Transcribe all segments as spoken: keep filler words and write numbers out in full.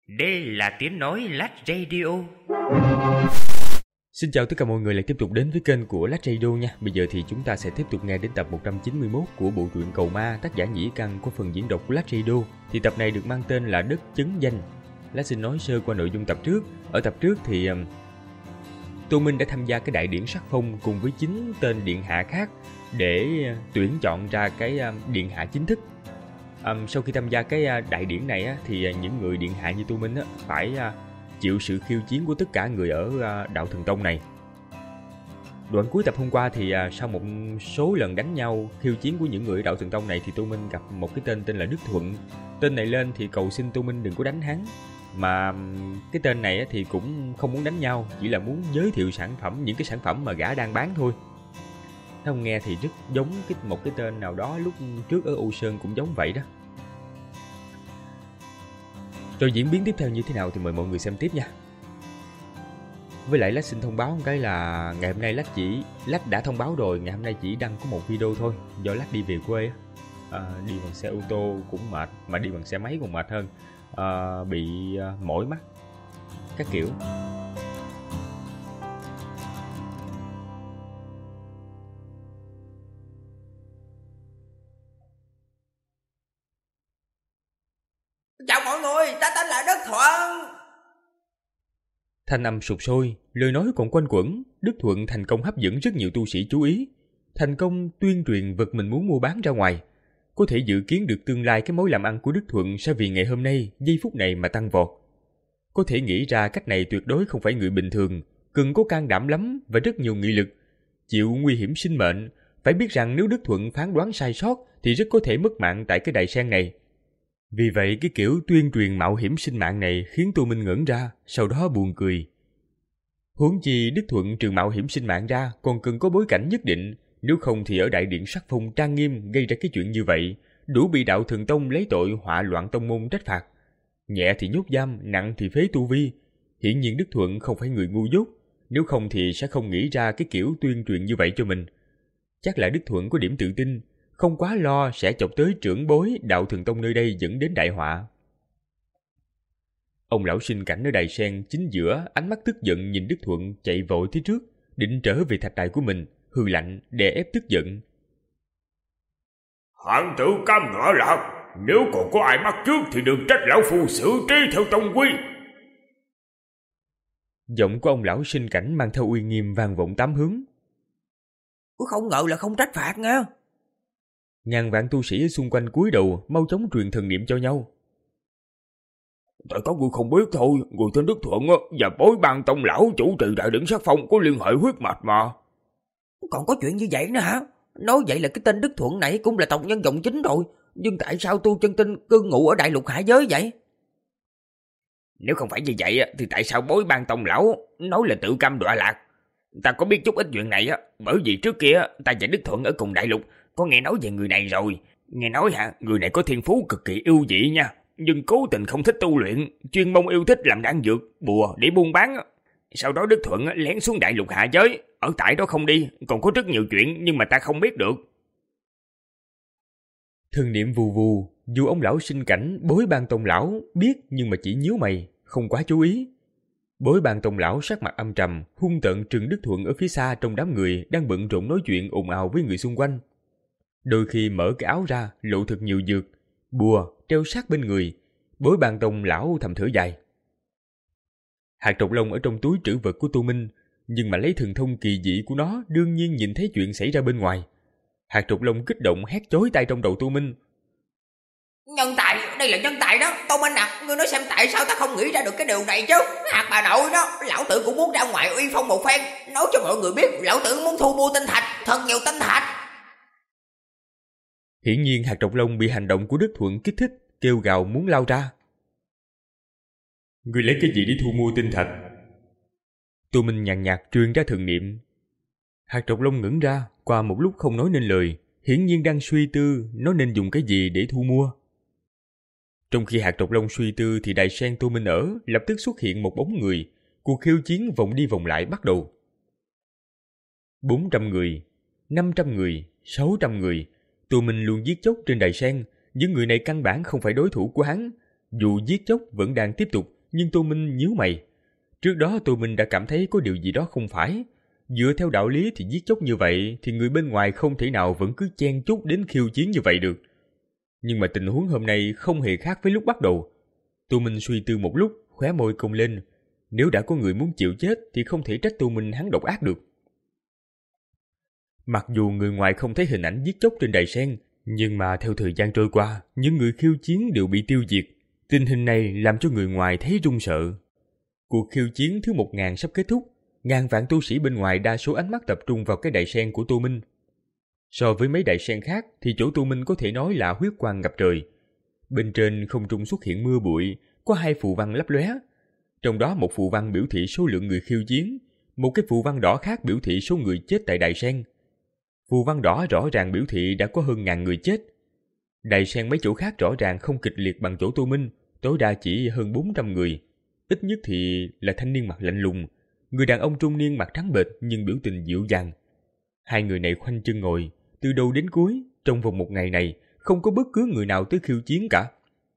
Đây là tiếng nói Lách Radio. Xin chào tất cả mọi người lại tiếp tục đến với kênh của Lách Radio nha. Bây giờ thì chúng ta sẽ tiếp tục nghe đến tập một trăm chín mươi mốt của bộ truyện Cầu Ma, tác giả Nhĩ Căn của phần diễn đọc của Lách Radio. Thì tập này được mang tên là Đất Chấn Danh. Lách xin nói sơ qua nội dung tập trước. Ở tập trước thì um, Tô Minh đã tham gia cái đại điển sắc phong cùng với chín tên điện hạ khác để uh, tuyển chọn ra cái uh, điện hạ chính thức. Um, sau khi tham gia cái uh, đại điển này á, thì uh, những người điện hạ như Tô Minh á, phải uh, chịu sự khiêu chiến của tất cả người ở uh, đạo Thần Tông này. Đoạn cuối tập hôm qua thì uh, sau một số lần đánh nhau khiêu chiến của những người ở đạo Thần Tông này thì Tô Minh gặp một cái tên tên là Đức Thuận. Tên này lên thì cầu xin Tô Minh đừng có đánh hắn. Mà cái tên này á, thì cũng không muốn đánh nhau, chỉ là muốn giới thiệu sản phẩm, những cái sản phẩm mà gã đang bán thôi. Không nghe thì rất giống cái, một cái tên nào đó lúc trước ở U Sơn cũng giống vậy đó. Rồi diễn biến tiếp theo như thế nào thì mời mọi người xem tiếp nha. Với lại Lách xin thông báo một cái là ngày hôm nay Lách chỉ Lách đã thông báo rồi, ngày hôm nay chỉ đăng có một video thôi, do Lách đi về quê à, đi bằng xe ô tô cũng mệt, mà đi bằng xe máy còn mệt hơn, à, bị à, mỏi mắt các kiểu. Chào mọi người, ta tên là Đức Thuận. Thanh âm sục sôi, lời nói còn quanh quẩn. Đức Thuận thành công hấp dẫn rất nhiều tu sĩ chú ý, thành công tuyên truyền vật mình muốn mua bán ra ngoài. Có thể dự kiến được tương lai cái mối làm ăn của Đức Thuận sẽ vì ngày hôm nay, giây phút này mà tăng vọt. Có thể nghĩ ra cách này tuyệt đối không phải người bình thường, cần có can đảm lắm và rất nhiều nghị lực, chịu nguy hiểm sinh mệnh. Phải biết rằng nếu Đức Thuận phán đoán sai sót thì rất có thể mất mạng tại cái đài sen này. Vì vậy cái kiểu tuyên truyền mạo hiểm sinh mạng này khiến Tô Minh ngẩn ra, sau đó buồn cười. Huống chi Đức Thuận trừ mạo hiểm sinh mạng ra còn cần có bối cảnh nhất định, nếu không thì ở đại điện sắc phong trang nghiêm gây ra cái chuyện như vậy, đủ bị đạo Thần Tông lấy tội họa loạn tông môn trách phạt. Nhẹ thì nhốt giam, nặng thì phế tu vi. Hiển nhiên Đức Thuận không phải người ngu dốt, nếu không thì sẽ không nghĩ ra cái kiểu tuyên truyền như vậy cho mình. Chắc là Đức Thuận có điểm tự tin, không quá lo sẽ chọc tới trưởng bối đạo Thần Tông nơi đây dẫn đến đại họa. Ông lão sinh cảnh ở đài sen chính giữa, ánh mắt tức giận nhìn Đức Thuận chạy vội tới trước, định trở về thạch đài của mình, hừ lạnh đè ép tức giận. Hạng tử cam ngõ lạc, nếu còn có ai bắt trước thì đừng trách lão phu xử trí theo tông quy. Giọng của ông lão sinh cảnh mang theo uy nghiêm vang vọng tám hướng. Không ngờ là không trách phạt nha. Ngàn vạn tu sĩ xung quanh cúi đầu, mau chóng truyền thần niệm cho nhau. Tại có người không biết thôi, người tên Đức Thuận và bối ban tông lão chủ trì đại điển sắc phong có liên hệ huyết mạch mà. Còn có chuyện như vậy nữa hả? Nói vậy là cái tên Đức Thuận này cũng là tộc nhân dòng chính rồi, nhưng tại sao tu chân tinh cư ngụ ở đại lục hạ giới vậy? Nếu không phải như vậy thì tại sao bối ban tông lão nói là tự cam đọa lạc? Ta có biết chút ít chuyện này á, bởi vì trước kia ta và Đức Thuận ở cùng đại lục có nghe nói về người này rồi. Nghe nói hả, người này có thiên phú cực kỳ ưu dị nha, nhưng cố tình không thích tu luyện, chuyên môn yêu thích làm đan dược, bùa để buôn bán. Sau đó Đức Thuận lén xuống đại lục hạ giới, ở tại đó không đi, còn có rất nhiều chuyện nhưng mà ta không biết được. Thần niệm vù vù, dù ông lão sinh cảnh bối ban tông lão biết nhưng mà chỉ nhíu mày, không quá chú ý. Bối ban tông lão sắc mặt âm trầm, hung tợn trừng Đức Thuận ở phía xa trong đám người đang bận rộn nói chuyện ồn ào với người xung quanh. Đôi khi mở cái áo ra lộ thật nhiều dược, bùa treo sát bên người. Bối ban tông lão thầm thở dài. Hạt trọc lông ở trong túi trữ vật của Tô Minh, nhưng mà lấy thần thông kỳ dị của nó đương nhiên nhìn thấy chuyện xảy ra bên ngoài. Hạt trọc lông kích động hét chói tai trong đầu Tô Minh. Nhân tài, đây là nhân tài đó. Tô Minh à, ngươi nói xem tại sao ta không nghĩ ra được cái điều này chứ? Hạt bà nội đó, lão tử cũng muốn ra ngoài uy phong một phen, nói cho mọi người biết lão tử muốn thu mua tinh thạch, thật nhiều tinh thạch. Hiển nhiên hạt trọc lông bị hành động của Đức Thuận kích thích, kêu gào muốn lao ra. Ngươi lấy cái gì để thu mua tinh thạch? Tô Minh nhàn nhạt truyền ra thần niệm. Hạt trọc lông ngẩn ra, qua một lúc không nói nên lời, hiển nhiên đang suy tư nó nên dùng cái gì để thu mua. Trong khi hạt trọc lông suy tư thì đài sen Tô Minh ở lập tức xuất hiện một bóng người, cuộc khiêu chiến vòng đi vòng lại bắt đầu. bốn trăm người, năm trăm người, sáu trăm người, Tô Minh luôn giết chóc trên đài sen, những người này căn bản không phải đối thủ của hắn, dù giết chóc vẫn đang tiếp tục, nhưng Tô Minh nhíu mày. Trước đó Tô Minh đã cảm thấy có điều gì đó không phải. Dựa theo đạo lý thì giết chóc như vậy thì người bên ngoài không thể nào vẫn cứ chen chúc đến khiêu chiến như vậy được. Nhưng mà tình huống hôm nay không hề khác với lúc bắt đầu. Tô Minh suy tư một lúc, khóe môi cong lên. Nếu đã có người muốn chịu chết thì không thể trách Tô Minh hắn độc ác được. Mặc dù người ngoài không thấy hình ảnh giết chóc trên đài sen, nhưng mà theo thời gian trôi qua, những người khiêu chiến đều bị tiêu diệt. Tình hình này làm cho người ngoài thấy run sợ. Cuộc khiêu chiến thứ một ngàn sắp kết thúc, ngàn vạn tu sĩ bên ngoài đa số ánh mắt tập trung vào cái đài sen của Tô Minh. So với mấy đài sen khác thì chỗ Tô Minh có thể nói là huyết quang ngập trời. Bên trên không trung xuất hiện mưa bụi, có hai phù văn lấp lóe. Trong đó một phù văn biểu thị số lượng người khiêu chiến, một cái phù văn đỏ khác biểu thị số người chết tại đài sen. Phù văn đỏ rõ ràng biểu thị đã có hơn ngàn người chết. Đài sen mấy chỗ khác rõ ràng không kịch liệt bằng chỗ Tô Minh, tối đa chỉ hơn bốn trăm người. Ít nhất thì là thanh niên mặt lạnh lùng, người đàn ông trung niên mặt trắng bệch nhưng biểu tình dịu dàng. Hai người này khoanh chân ngồi, từ đầu đến cuối, trong vòng một ngày này, không có bất cứ người nào tới khiêu chiến cả.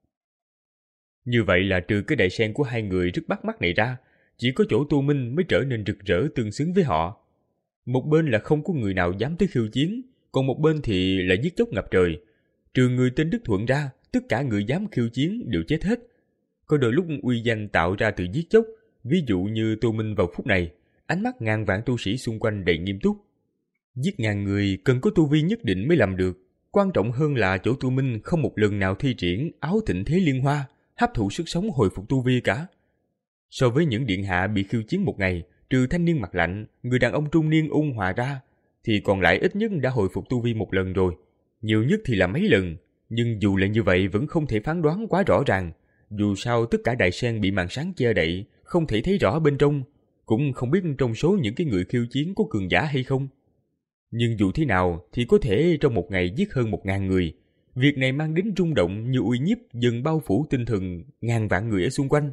Như vậy là trừ cái đài sen của hai người rất bắt mắt này ra, chỉ có chỗ Tô Minh mới trở nên rực rỡ tương xứng với họ. Một bên là không có người nào dám tới khiêu chiến, còn một bên thì là giết chóc ngập trời. Trừ người tên Đức Thuận ra, tất cả người dám khiêu chiến đều chết hết. Có đôi lúc uy danh tạo ra từ giết chóc, ví dụ như Tô Minh vào phút này, ánh mắt ngàn vạn tu sĩ xung quanh đầy nghiêm túc. Giết ngàn người cần có tu vi nhất định mới làm được. Quan trọng hơn là chỗ Tô Minh không một lần nào thi triển áo thịnh thế liên hoa, hấp thụ sức sống hồi phục tu vi cả. So với những điện hạ bị khiêu chiến một ngày, trừ thanh niên mặt lạnh, người đàn ông trung niên ôn hòa ra, thì còn lại ít nhất đã hồi phục tu vi một lần rồi. Nhiều nhất thì là mấy lần, nhưng dù là như vậy vẫn không thể phán đoán quá rõ ràng. Dù sao tất cả đài sen bị màn sáng che đậy, không thể thấy rõ bên trong, cũng không biết trong số những cái người khiêu chiến có cường giả hay không. Nhưng dù thế nào thì có thể trong một ngày giết hơn một ngàn người. Việc này mang đến rung động như uy nhiếp dần bao phủ tinh thần ngàn vạn người ở xung quanh.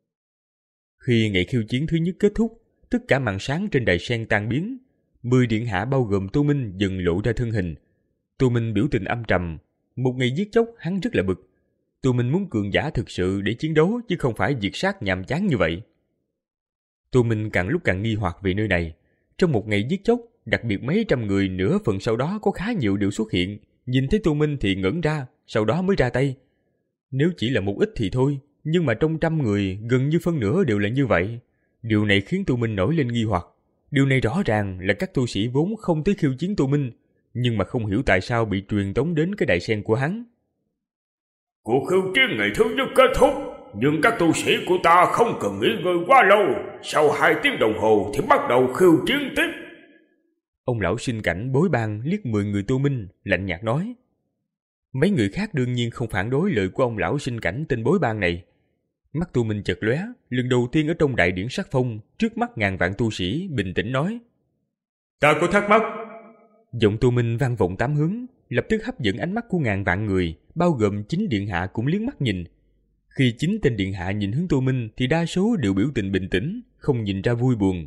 Khi ngày khiêu chiến thứ nhất kết thúc, tất cả màn sáng trên đài sen tan biến. Mười điện hạ bao gồm Tô Minh dần lộ ra thân hình. Tô Minh biểu tình âm trầm. Một ngày giết chóc hắn rất là bực. Tô Minh muốn cường giả thực sự để chiến đấu chứ không phải diệt sát nhàm chán như vậy. Tô Minh càng lúc càng nghi hoặc về nơi này. Trong một ngày giết chóc, đặc biệt mấy trăm người nửa phần sau đó có khá nhiều đều xuất hiện. Nhìn thấy Tô Minh thì ngẩn ra, sau đó mới ra tay. Nếu chỉ là một ít thì thôi, nhưng mà trong trăm người gần như phân nửa đều là như vậy. Điều này khiến Tô Minh nổi lên nghi hoặc. Điều này rõ ràng là các tu sĩ vốn không tới khiêu chiến Tô Minh, nhưng mà không hiểu tại sao bị truyền tống đến cái đài sen của hắn. Cuộc khiêu chiến ngày thứ nhất kết thúc, nhưng các tu sĩ của ta không cần nghỉ ngơi quá lâu. Sau hai tiếng đồng hồ thì bắt đầu khiêu chiến tiếp. Ông lão sinh cảnh bối bang liếc mười người Tô Minh, lạnh nhạt nói. Mấy người khác đương nhiên không phản đối lời của ông lão sinh cảnh tên bối bang này. Mắt Tô Minh chợt lóe, lần đầu tiên ở trong đại điển sắc phong, trước mắt ngàn vạn tu sĩ, bình tĩnh nói. Ta có thắc mắc. Giọng Tô Minh vang vọng tám hướng, lập tức hấp dẫn ánh mắt của ngàn vạn người, bao gồm chính điện hạ cũng liếc mắt nhìn. Khi chính tên điện hạ nhìn hướng Tô Minh thì đa số đều biểu tình bình tĩnh, không nhìn ra vui buồn.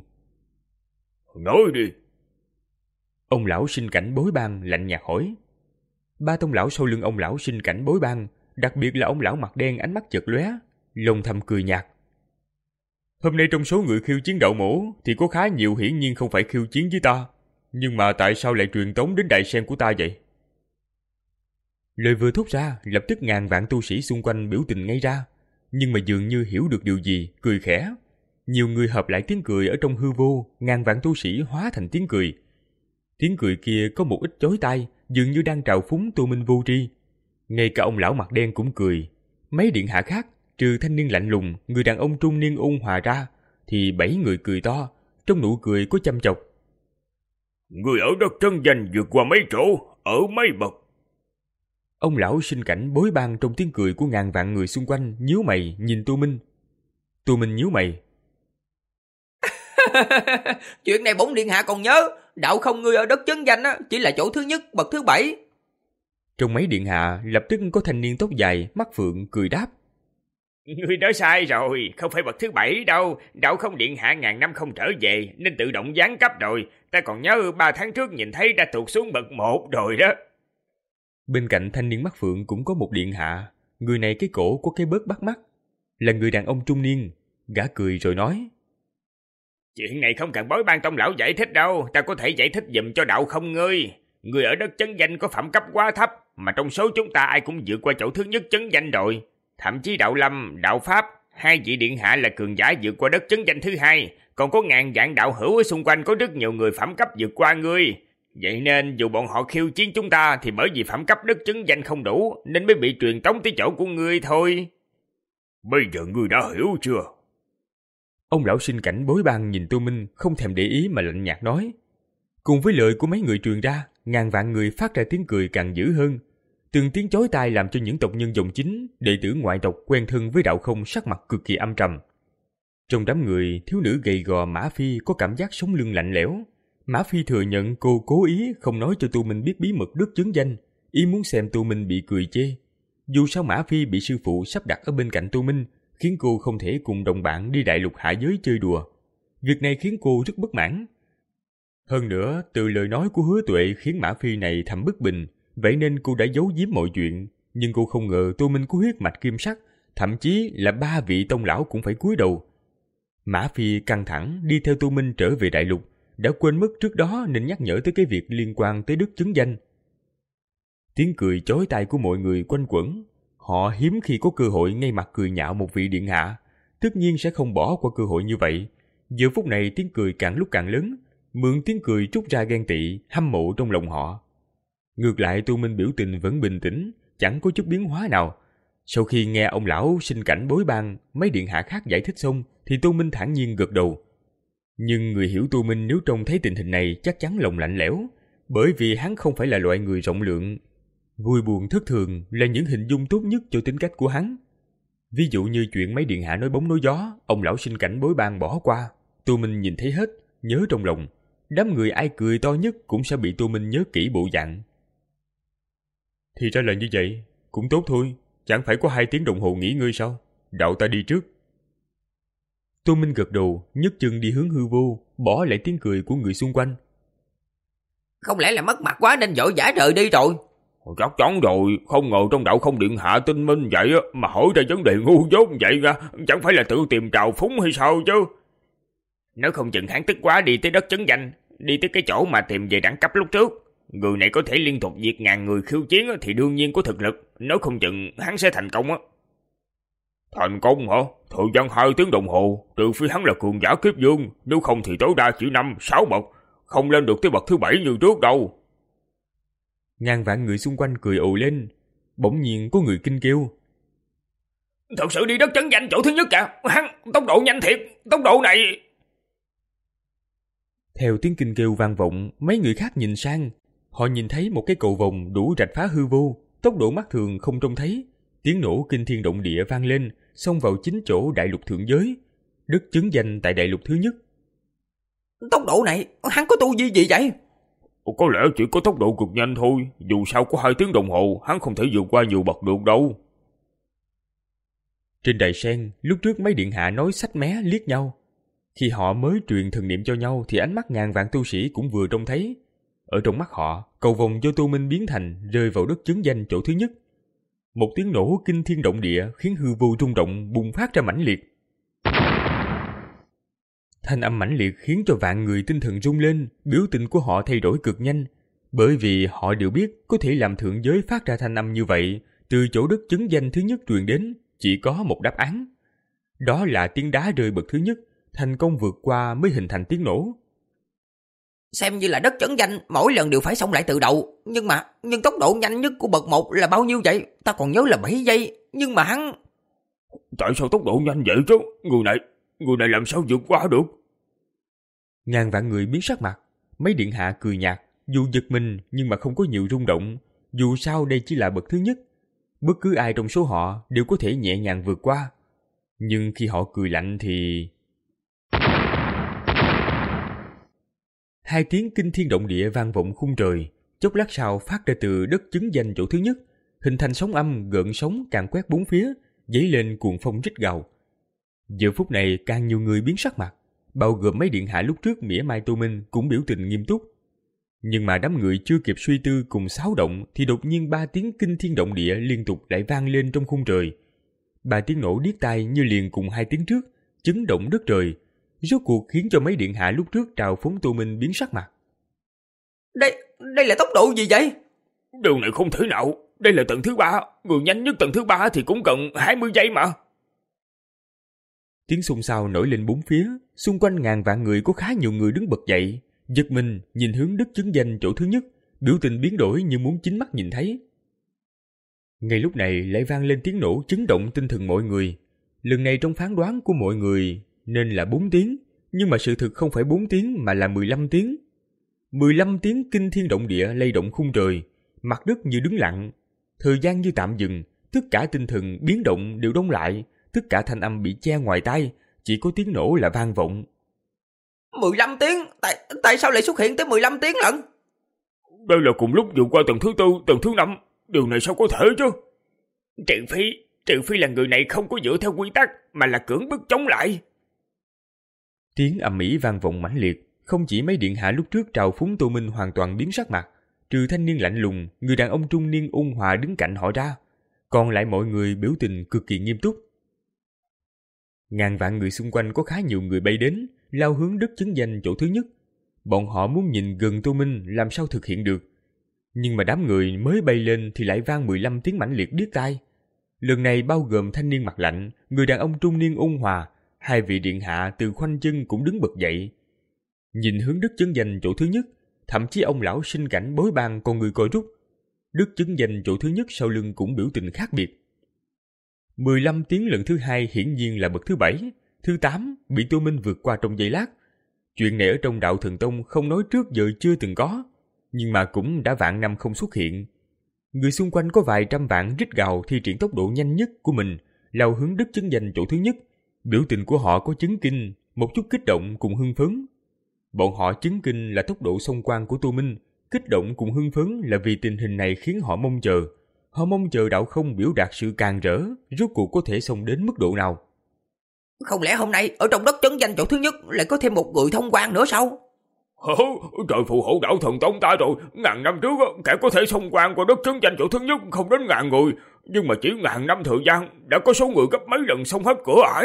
Nói đi. Ông lão sinh cảnh bối bang lạnh nhạt hỏi. Ba tông lão sau lưng ông lão sinh cảnh bối bang, đặc biệt là ông lão mặt đen ánh mắt chợt lóe, lòng thầm cười nhạt. Hôm nay trong số người khiêu chiến đạo mổ thì có khá nhiều hiển nhiên không phải khiêu chiến với ta, nhưng mà tại sao lại truyền tống đến đại sen của ta vậy? Lời vừa thốt ra, lập tức ngàn vạn tu sĩ xung quanh biểu tình ngay ra, nhưng mà dường như hiểu được điều gì, cười khẽ. Nhiều người hợp lại tiếng cười ở trong hư vô, ngàn vạn tu sĩ hóa thành tiếng cười. Tiếng cười kia có một ít chói tai, dường như đang trào phúng Tô Minh vô tri. Ngay cả ông lão mặt đen cũng cười. Mấy điện hạ khác, trừ thanh niên lạnh lùng, người đàn ông trung niên ôn hòa ra, thì bảy người cười to, trong nụ cười có chăm chọc. Người ở đất chân danh vượt qua mấy chỗ, ở mấy bậc. Ông lão sinh cảnh bối bang trong tiếng cười của ngàn vạn người xung quanh, nhíu mày nhìn Tô Minh. Tô Minh nhíu mày. Chuyện này bổn điện hạ còn nhớ, đạo không ngươi ở đất chân danh á, chỉ là chỗ thứ nhất, bậc thứ bảy. Trong mấy điện hạ lập tức có thanh niên tóc dài, mắt phượng cười đáp. Ngươi nói sai rồi, không phải bậc thứ bảy đâu. Đạo không điện hạ ngàn năm không trở về, nên tự động giáng cấp rồi. Ta còn nhớ ba tháng trước nhìn thấy đã tụt xuống bậc một rồi đó. Bên cạnh thanh niên mắt phượng cũng có một điện hạ. Người này cái cổ có cái bớt bắt mắt. là người đàn ông trung niên. Gã cười rồi nói: Chuyện này không cần bối ban tông lão giải thích đâu, ta có thể giải thích giùm cho đạo không ngươi. Người ở đất chấn danh có phẩm cấp quá thấp, mà trong số chúng ta ai cũng vượt qua chỗ thứ nhất chấn danh rồi. Thậm chí đạo Lâm, đạo Pháp, hai vị điện hạ là cường giả vượt qua đất chấn danh thứ hai, còn có ngàn vạn đạo hữu ở xung quanh có rất nhiều người phẩm cấp vượt qua ngươi. Vậy nên dù bọn họ khiêu chiến chúng ta thì bởi vì phẩm cấp đất chấn danh không đủ nên mới bị truyền tống tới chỗ của ngươi thôi. Bây giờ ngươi đã hiểu chưa? Ông lão sinh cảnh bối ban nhìn Tô Minh không thèm để ý mà lạnh nhạt nói. Cùng với lời của mấy người truyền ra, ngàn vạn người phát ra tiếng cười càng dữ hơn. Từng tiếng chói tai làm cho những tộc nhân dòng chính, đệ tử ngoại tộc quen thân với đạo không sắc mặt cực kỳ âm trầm. Trong đám người, thiếu nữ gầy gò Mã Phi có cảm giác sống lưng lạnh lẽo. Mã Phi thừa nhận cô cố ý không nói cho Tô Minh biết bí mật đất chấn danh, ý muốn xem Tô Minh bị cười chê. Dù sao Mã Phi bị sư phụ sắp đặt ở bên cạnh Tô Minh, khiến cô không thể cùng đồng bạn đi đại lục hạ giới chơi đùa. Việc này khiến cô rất bất mãn. Hơn nữa, từ lời nói của Hứa Tuệ khiến Mã Phi này thầm bất bình, vậy nên cô đã giấu giếm mọi chuyện. Nhưng cô không ngờ Tô Minh có huyết mạch kim sắc, thậm chí là ba vị tông lão cũng phải cúi đầu. Mã Phi căng thẳng đi theo Tô Minh trở về đại lục, đã quên mất trước đó nên nhắc nhở tới cái việc liên quan tới đức chấn danh. Tiếng cười chói tai của mọi người quanh quẩn. Họ hiếm khi có cơ hội ngay mặt cười nhạo một vị điện hạ, tất nhiên sẽ không bỏ qua cơ hội như vậy. Giờ phút này tiếng cười càng lúc càng lớn, mượn tiếng cười trút ra ghen tị, hâm mộ trong lòng họ. Ngược lại Tô Minh biểu tình vẫn bình tĩnh, chẳng có chút biến hóa nào. Sau khi nghe ông lão sinh cảnh bối ban, mấy điện hạ khác giải thích xong, thì Tô Minh thản nhiên gật đầu. Nhưng người hiểu Tô Minh nếu trông thấy tình hình này chắc chắn lòng lạnh lẽo, bởi vì hắn không phải là loại người rộng lượng. Vui buồn thất thường là những hình dung tốt nhất cho tính cách của hắn. Ví dụ như chuyện mấy điện hạ nói bóng nói gió, ông lão sinh cảnh bối ban bỏ qua. Tô Minh nhìn thấy hết, nhớ trong lòng. Đám người ai cười to nhất cũng sẽ bị Tô Minh nhớ kỹ bộ dạng. Thì ra là như vậy, cũng tốt thôi, chẳng phải có hai tiếng đồng hồ nghỉ ngơi sao? Đạo ta đi trước. Tô Minh gật đầu, nhấc chân đi hướng hư vô, bỏ lại tiếng cười của người xung quanh. Không lẽ là mất mặt quá nên vội vã rời đi rồi? Chắc chắn rồi, không ngờ trong đạo không điện hạ tinh minh vậy mà hỏi ra vấn đề ngu dốt vậy ra, chẳng phải là tự tìm trào phúng hay sao chứ? Nếu không chừng hắn tức quá đi tới đất chấn danh, đi tới cái chỗ mà tìm về đẳng cấp lúc trước. Người này có thể liên tục diệt ngàn người khiêu chiến thì đương nhiên có thực lực, nếu không chừng hắn sẽ thành công á. Thành công hả? Thời gian hai tiếng đồng hồ, trừ phi hắn là cường giả kiếp dương, nếu không thì tối đa chỉ năm, sáu bậc, không lên được tới bậc thứ bảy như trước đâu. Ngàn vạn người xung quanh cười ồ lên. Bỗng nhiên có người kinh kêu. Thật sự đi đất chấn danh chỗ thứ nhất kìa, hắn tốc độ nhanh thiệt, tốc độ này. Theo tiếng kinh kêu vang vọng, mấy người khác nhìn sang. Họ nhìn thấy một cái cầu vồng đủ rạch phá hư vô, tốc độ mắt thường không trông thấy. Tiếng nổ kinh thiên động địa vang lên, xông vào chính chỗ đại lục thượng giới, đất chấn danh tại đại lục thứ nhất. Tốc độ này, hắn có tu vi gì vậy? Có lẽ chỉ có tốc độ cực nhanh thôi, dù sao có hai tiếng đồng hồ, hắn không thể vượt qua nhiều bậc được đâu. Trên đài sen, lúc trước mấy điện hạ nói xách mé liếc nhau. Khi họ mới truyền thần niệm cho nhau thì ánh mắt ngàn vạn tu sĩ cũng vừa trông thấy. Ở trong mắt họ, cầu vồng do Tô Minh biến thành rơi vào đất chấn danh chỗ thứ nhất. Một tiếng nổ kinh thiên động địa khiến hư vô rung động bùng phát ra mãnh liệt. Thanh âm mãnh liệt khiến cho vạn người tinh thần rung lên, biểu tình của họ thay đổi cực nhanh, bởi vì họ đều biết có thể làm thượng giới phát ra thanh âm như vậy, từ chỗ đất chấn danh thứ nhất truyền đến, chỉ có một đáp án. Đó là tiếng đá rơi bậc thứ nhất, thành công vượt qua mới hình thành tiếng nổ. Xem như là đất chấn danh, mỗi lần đều phải xông lại từ đầu, nhưng mà, nhưng tốc độ nhanh nhất của bậc một là bao nhiêu vậy? Ta còn nhớ là bảy giây, nhưng mà hắn... Tại sao tốc độ nhanh vậy chứ? Người này, người này làm sao vượt qua được? Ngàn vạn người biến sắc mặt, mấy điện hạ cười nhạt, dù giật mình nhưng mà không có nhiều rung động, dù sao đây chỉ là bậc thứ nhất. Bất cứ ai trong số họ đều có thể nhẹ nhàng vượt qua. Nhưng khi họ cười lạnh thì... Hai tiếng kinh thiên động địa vang vọng khung trời, chốc lát sau phát ra từ đất chấn danh chỗ thứ nhất, hình thành sóng âm gợn sóng càng quét bốn phía, dấy lên cuồng phong rít gào. Giờ phút này càng nhiều người biến sắc mặt, bao gồm mấy điện hạ lúc trước mỉa mai Tô Minh cũng biểu tình nghiêm túc. Nhưng mà đám người chưa kịp suy tư cùng xáo động thì đột nhiên ba tiếng kinh thiên động địa liên tục lại vang lên trong khung trời. Ba tiếng nổ điếc tai như liền cùng hai tiếng trước, chấn động đất trời, rốt cuộc khiến cho mấy điện hạ lúc trước trào phúng Tô Minh biến sắc mặt. Đây, đây là tốc độ gì vậy? Điều này không thể nào, đây là tầng thứ ba, người nhanh nhất tầng thứ ba thì cũng cần hai mươi giây mà. Tiếng xôn xao nổi lên bốn phía, xung quanh ngàn vạn người có khá nhiều người đứng bật dậy, giật mình nhìn hướng đất chứng danh chỗ thứ nhất, biểu tình biến đổi như muốn chính mắt nhìn thấy. Ngay lúc này lại vang lên tiếng nổ chấn động tinh thần mọi người. Lần này trong phán đoán của mọi người nên là bốn tiếng, nhưng mà sự thực không phải bốn tiếng mà là mười lăm tiếng. mười lăm tiếng kinh thiên động địa lay động khung trời, mặt đất như đứng lặng, thời gian như tạm dừng, tất cả tinh thần biến động đều đông lại, tất cả thanh âm bị che ngoài tai, chỉ có tiếng nổ là vang vọng. mười lăm tiếng? Tại, tại sao lại xuất hiện tới mười lăm tiếng lận? Đây là cùng lúc vượt qua tầng thứ tư, tầng thứ năm, điều này sao có thể chứ? Trừ phi, trừ phi là người này không có dựa theo quy tắc, mà là cưỡng bức chống lại. Tiếng ầm ĩ vang vọng mãnh liệt, không chỉ mấy điện hạ lúc trước trào phúng Tô Minh hoàn toàn biến sắc mặt, trừ thanh niên lạnh lùng, người đàn ông trung niên ôn hòa đứng cạnh họ ra, còn lại mọi người biểu tình cực kỳ nghiêm túc. Ngàn vạn người xung quanh có khá nhiều người bay đến, lao hướng đất chứng danh chỗ thứ nhất. Bọn họ muốn nhìn gần Tô Minh làm sao thực hiện được. Nhưng mà đám người mới bay lên thì lại vang mười lăm tiếng mãnh liệt điếc tai. Lần này bao gồm thanh niên mặt lạnh, người đàn ông trung niên ôn hòa, hai vị điện hạ từ khoanh chân cũng đứng bật dậy. Nhìn hướng đất chứng danh chỗ thứ nhất, thậm chí ông lão sinh cảnh bối bang con người coi rút. Đất chứng danh chỗ thứ nhất sau lưng cũng biểu tình khác biệt. mười lăm tiếng lần thứ hai hiển nhiên là bậc thứ bảy, thứ tám bị Tô Minh vượt qua trong giây lát. Chuyện này ở trong đạo thần tông không nói trước giờ chưa từng có, nhưng mà cũng đã vạn năm không xuất hiện. Người xung quanh có vài trăm vạn rít gào thi triển tốc độ nhanh nhất của mình, lao hướng đất chứng danh chỗ thứ nhất. Biểu tình của họ có chấn kinh, một chút kích động cùng hưng phấn. Bọn họ chấn kinh là tốc độ xông quan của Tô Minh, kích động cùng hưng phấn là vì tình hình này khiến họ mong chờ. Họ mong chờ đạo không biểu đạt sự càng rỡ, rốt cuộc có thể xông đến mức độ nào. Không lẽ hôm nay ở trong đất chấn danh chỗ thứ nhất lại có thêm một người thông quan nữa sao? Hả? Trời phù hộ đạo thần tông ta rồi, ngàn năm trước kẻ có thể xông quan qua đất chấn danh chỗ thứ nhất không đến ngàn người, nhưng mà chỉ ngàn năm thời gian đã có số người gấp mấy lần xông hết cửa ải.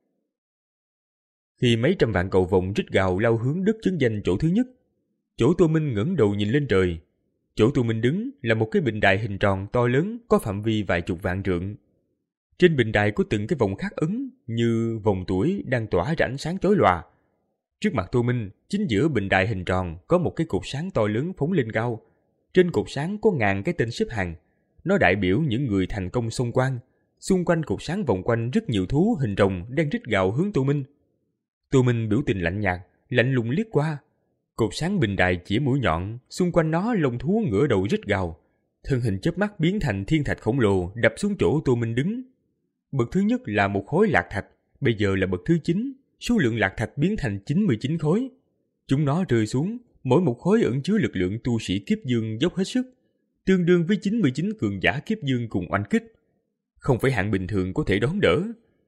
Khi mấy trăm vạn cầu vồng rít gào lao hướng đất chấn danh chỗ thứ nhất, chỗ Tô Minh ngẩng đầu nhìn lên trời. Chỗ Tô Minh đứng là một cái bình đài hình tròn to lớn có phạm vi vài chục vạn trượng. Trên bình đài có từng cái vòng khắc ấn như vòng tuổi đang tỏa ra ánh sáng chói lòa. Trước mặt Tô Minh, chính giữa bình đài hình tròn có một cái cột sáng to lớn phóng lên cao. Trên cột sáng có ngàn cái tên xếp hàng. Nó đại biểu những người thành công xông quan. Xung quanh cột sáng vòng quanh rất nhiều thú hình rồng đang rít gào hướng Tô Minh. Tô Minh biểu tình lạnh nhạt, lạnh lùng liếc qua. Cột sáng bình đài chỉ mũi nhọn, xung quanh nó lông thú ngửa đầu rít gào. Thân hình chớp mắt biến thành thiên thạch khổng lồ đập xuống chỗ Tô Minh đứng. Bậc thứ nhất là một khối lạc thạch, bây giờ là bậc thứ chín, số lượng lạc thạch biến thành chín mươi chín khối. Chúng nó rơi xuống, mỗi một khối ẩn chứa lực lượng tu sĩ kiếp dương dốc hết sức, tương đương với chín mươi chín cường giả kiếp dương cùng oanh kích. Không phải hạng bình thường có thể đón đỡ.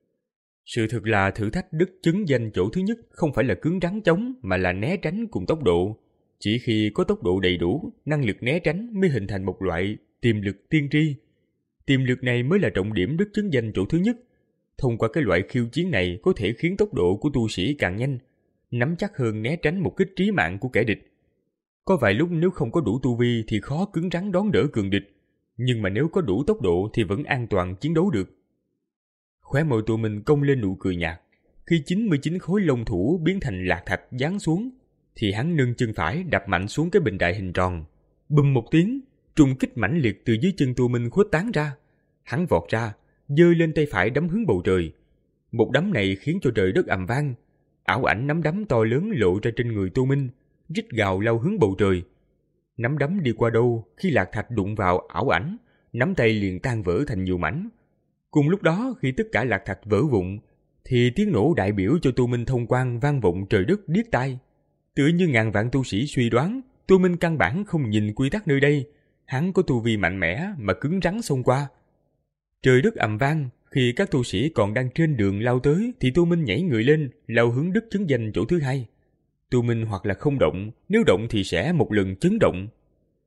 Sự thực là thử thách đất chấn danh chỗ thứ nhất không phải là cứng rắn chống mà là né tránh cùng tốc độ. Chỉ khi có tốc độ đầy đủ, năng lực né tránh mới hình thành một loại tiềm lực tiên tri. Tiềm lực này mới là trọng điểm đất chấn danh chỗ thứ nhất. Thông qua cái loại khiêu chiến này có thể khiến tốc độ của tu sĩ càng nhanh, nắm chắc hơn né tránh một kích trí mạng của kẻ địch. Có vài lúc nếu không có đủ tu vi thì khó cứng rắn đón đỡ cường địch, nhưng mà nếu có đủ tốc độ thì vẫn an toàn chiến đấu được. Khóe môi Tô Minh cong lên nụ cười nhạt. Khi chín mươi chín khối lông thủ biến thành lạc thạch giáng xuống, thì hắn nâng chân phải đạp mạnh xuống cái bình đài hình tròn. Bùm một tiếng, trùng kích mãnh liệt từ dưới chân Tô Minh khuếch tán ra. Hắn vọt ra, giơ lên tay phải đấm hướng bầu trời. Một đấm này khiến cho trời đất ầm vang. Ảo ảnh nắm đấm to lớn lộ ra trên người Tô Minh, rít gào lao hướng bầu trời. Nắm đấm đi qua đâu, khi lạc thạch đụng vào ảo ảnh, nắm tay liền tan vỡ thành nhiều mảnh. Cùng lúc đó, khi tất cả lạc thạch vỡ vụn, thì tiếng nổ đại biểu cho Tô Minh thông quan vang vọng trời đất điếc tai. Tựa như ngàn vạn tu sĩ suy đoán, Tô Minh căn bản không nhìn quy tắc nơi đây, hắn có tu vi mạnh mẽ mà cứng rắn xông qua. Trời đất ầm vang, khi các tu sĩ còn đang trên đường lao tới thì Tô Minh nhảy người lên, lao hướng đất chấn danh chỗ thứ hai. Tô Minh hoặc là không động, nếu động thì sẽ một lần chấn động.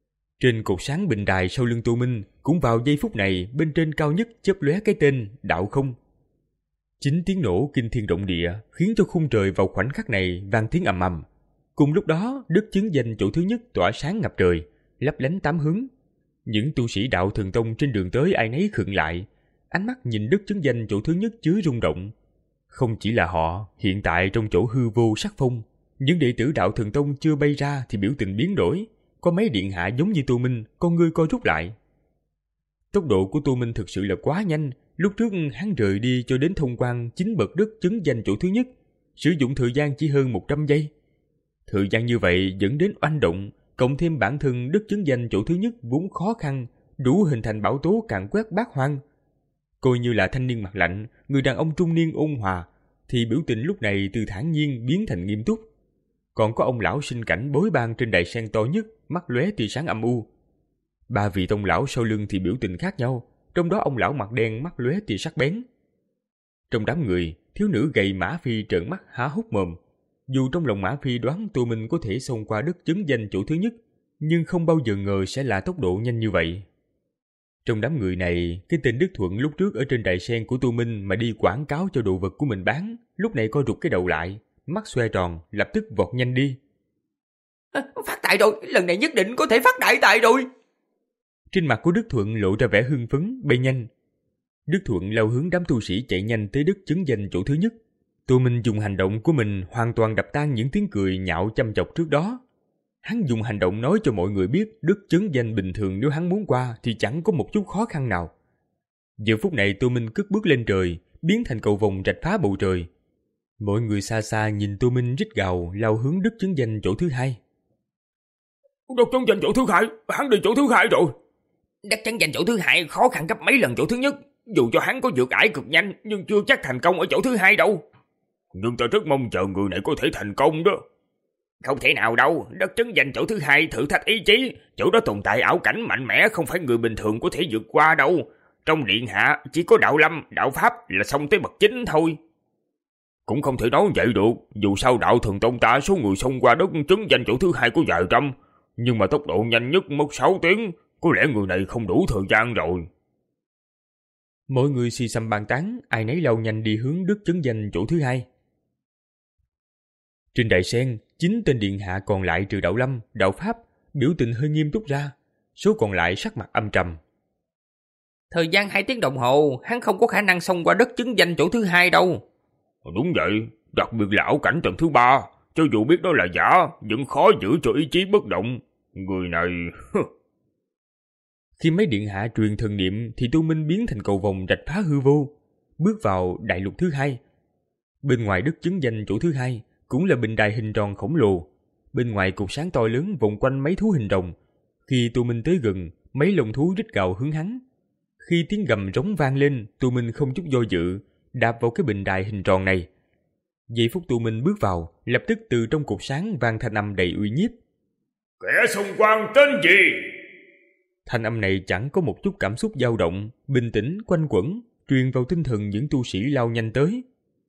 Trên cột sáng bình đài sau lưng Tô Minh, cũng vào giây phút này bên trên cao nhất chớp lóe cái tên Đạo Không. Chính tiếng nổ kinh thiên động địa khiến cho khung trời vào khoảnh khắc này vang tiếng ầm ầm. Cùng lúc đó, đức chứng danh chỗ thứ nhất tỏa sáng ngập trời, lấp lánh tám hướng. Những tu sĩ Đạo Thần Tông trên đường tới ai nấy khựng lại, ánh mắt nhìn đức chứng danh chỗ thứ nhất chứa rung động. Không chỉ là họ, hiện tại trong chỗ hư vô sắc phong, những đệ tử Đạo Thần Tông chưa bay ra thì biểu tình biến đổi. Có mấy điện hạ giống như Tô Minh, con ngươi co rút lại. Tốc độ của Tô Minh thực sự là quá nhanh. Lúc trước hắn rời đi cho đến thông quan chính bậc đức chứng danh chỗ thứ nhất, sử dụng thời gian chỉ hơn một trăm giây. Thời gian như vậy dẫn đến oanh động, cộng thêm bản thân đức chứng danh chỗ thứ nhất vốn khó khăn, đủ hình thành bão tố càn quét bát hoang. Coi như là thanh niên mặt lạnh, người đàn ông trung niên ôn hòa, thì biểu tình lúc này từ thản nhiên biến thành nghiêm túc. Còn có ông lão sinh cảnh bối ban trên đài sen to nhất, mắt lóe tia sáng âm u. Ba vị tông lão sau lưng thì biểu tình khác nhau, trong đó ông lão mặt đen mắt lóe tia sắc bén. Trong đám người, thiếu nữ gầy Mã Phi trợn mắt há hốc mồm. Dù trong lòng Mã Phi đoán Tô Minh có thể xông qua đức chứng danh chỗ thứ nhất, nhưng không bao giờ ngờ sẽ là tốc độ nhanh như vậy. Trong đám người này, cái tên Đức Thuận lúc trước ở trên đài sen của Tô Minh mà đi quảng cáo cho đồ vật của mình bán, lúc này co rụt cái đầu lại, mắt xoe tròn, lập tức vọt nhanh đi. À, phát tài rồi, lần này nhất định có thể phát đại tài rồi. Trên mặt của Đức Thuận lộ ra vẻ hưng phấn, bay nhanh. Đức Thuận lao hướng đám tu sĩ chạy nhanh tới đức chứng danh chỗ thứ nhất. Tô Minh dùng hành động của mình hoàn toàn đập tan những tiếng cười nhạo chăm chọc trước đó. Hắn dùng hành động nói cho mọi người biết đức chứng danh bình thường nếu hắn muốn qua thì chẳng có một chút khó khăn nào. Giờ phút này Tô Minh cất bước lên trời, biến thành cầu vồng rạch phá bầu trời. Mọi người xa xa nhìn Tô Minh rít gào lao hướng đức chứng danh chỗ thứ hai. Đức chứng danh chỗ thứ hai, hắn đi chỗ thứ hai rồi. Đức chứng danh chỗ thứ hai khó khăn gấp mấy lần chỗ thứ nhất. Dù cho hắn có vượt ải cực nhanh, nhưng chưa chắc thành công ở chỗ thứ hai đâu. Nhưng ta rất mong chờ người này có thể thành công đó. Không thể nào đâu, đất chứng danh chỗ thứ hai thử thách ý chí. Chỗ đó tồn tại ảo cảnh mạnh mẽ, không phải người bình thường có thể vượt qua đâu. Trong điện hạ chỉ có đạo lâm, đạo pháp là xông tới bậc chính thôi. Cũng không thể nói vậy được. Dù sao Đạo Thần Tông ta số người xông qua đất chứng danh chỗ thứ hai có vài trăm, nhưng mà tốc độ nhanh nhất mất sáu tiếng. Có lẽ người này không đủ thời gian rồi. Mọi người xì xăm bàn tán, ai nấy lao nhanh đi hướng đức chứng danh chỗ thứ hai. Trên đài sen, chín tên điện hạ còn lại trừ đạo lâm, đạo pháp, biểu tình hơi nghiêm túc ra. Số còn lại sắc mặt âm trầm. Thời gian hai tiếng đồng hồ, hắn không có khả năng xông qua đất chứng danh chỗ thứ hai đâu. Đúng vậy, đặc biệt là ảo cảnh tầng thứ ba. Cho dù biết đó là giả, vẫn khó giữ cho ý chí bất động. Người này... Khi mấy điện hạ truyền thần niệm thì Tô Minh biến thành cầu vồng rạch phá hư vô, bước vào đại lục thứ hai. Bên ngoài đức chứng danh chỗ thứ hai cũng là bình đài hình tròn khổng lồ. Bên ngoài cột sáng to lớn vòng quanh mấy thú hình rồng. Khi Tô Minh tới gần, mấy lồng thú rít gào hướng hắn. Khi tiếng gầm rống vang lên, Tô Minh không chút do dự, đạp vào cái bình đài hình tròn này. Giây phút Tô Minh bước vào, lập tức từ trong cột sáng vang thanh âm đầy uy nhiếp. Kẻ xung quanh tên gì? Thanh âm này chẳng có một chút cảm xúc dao động, bình tĩnh quanh quẩn, truyền vào tinh thần những tu sĩ lao nhanh tới.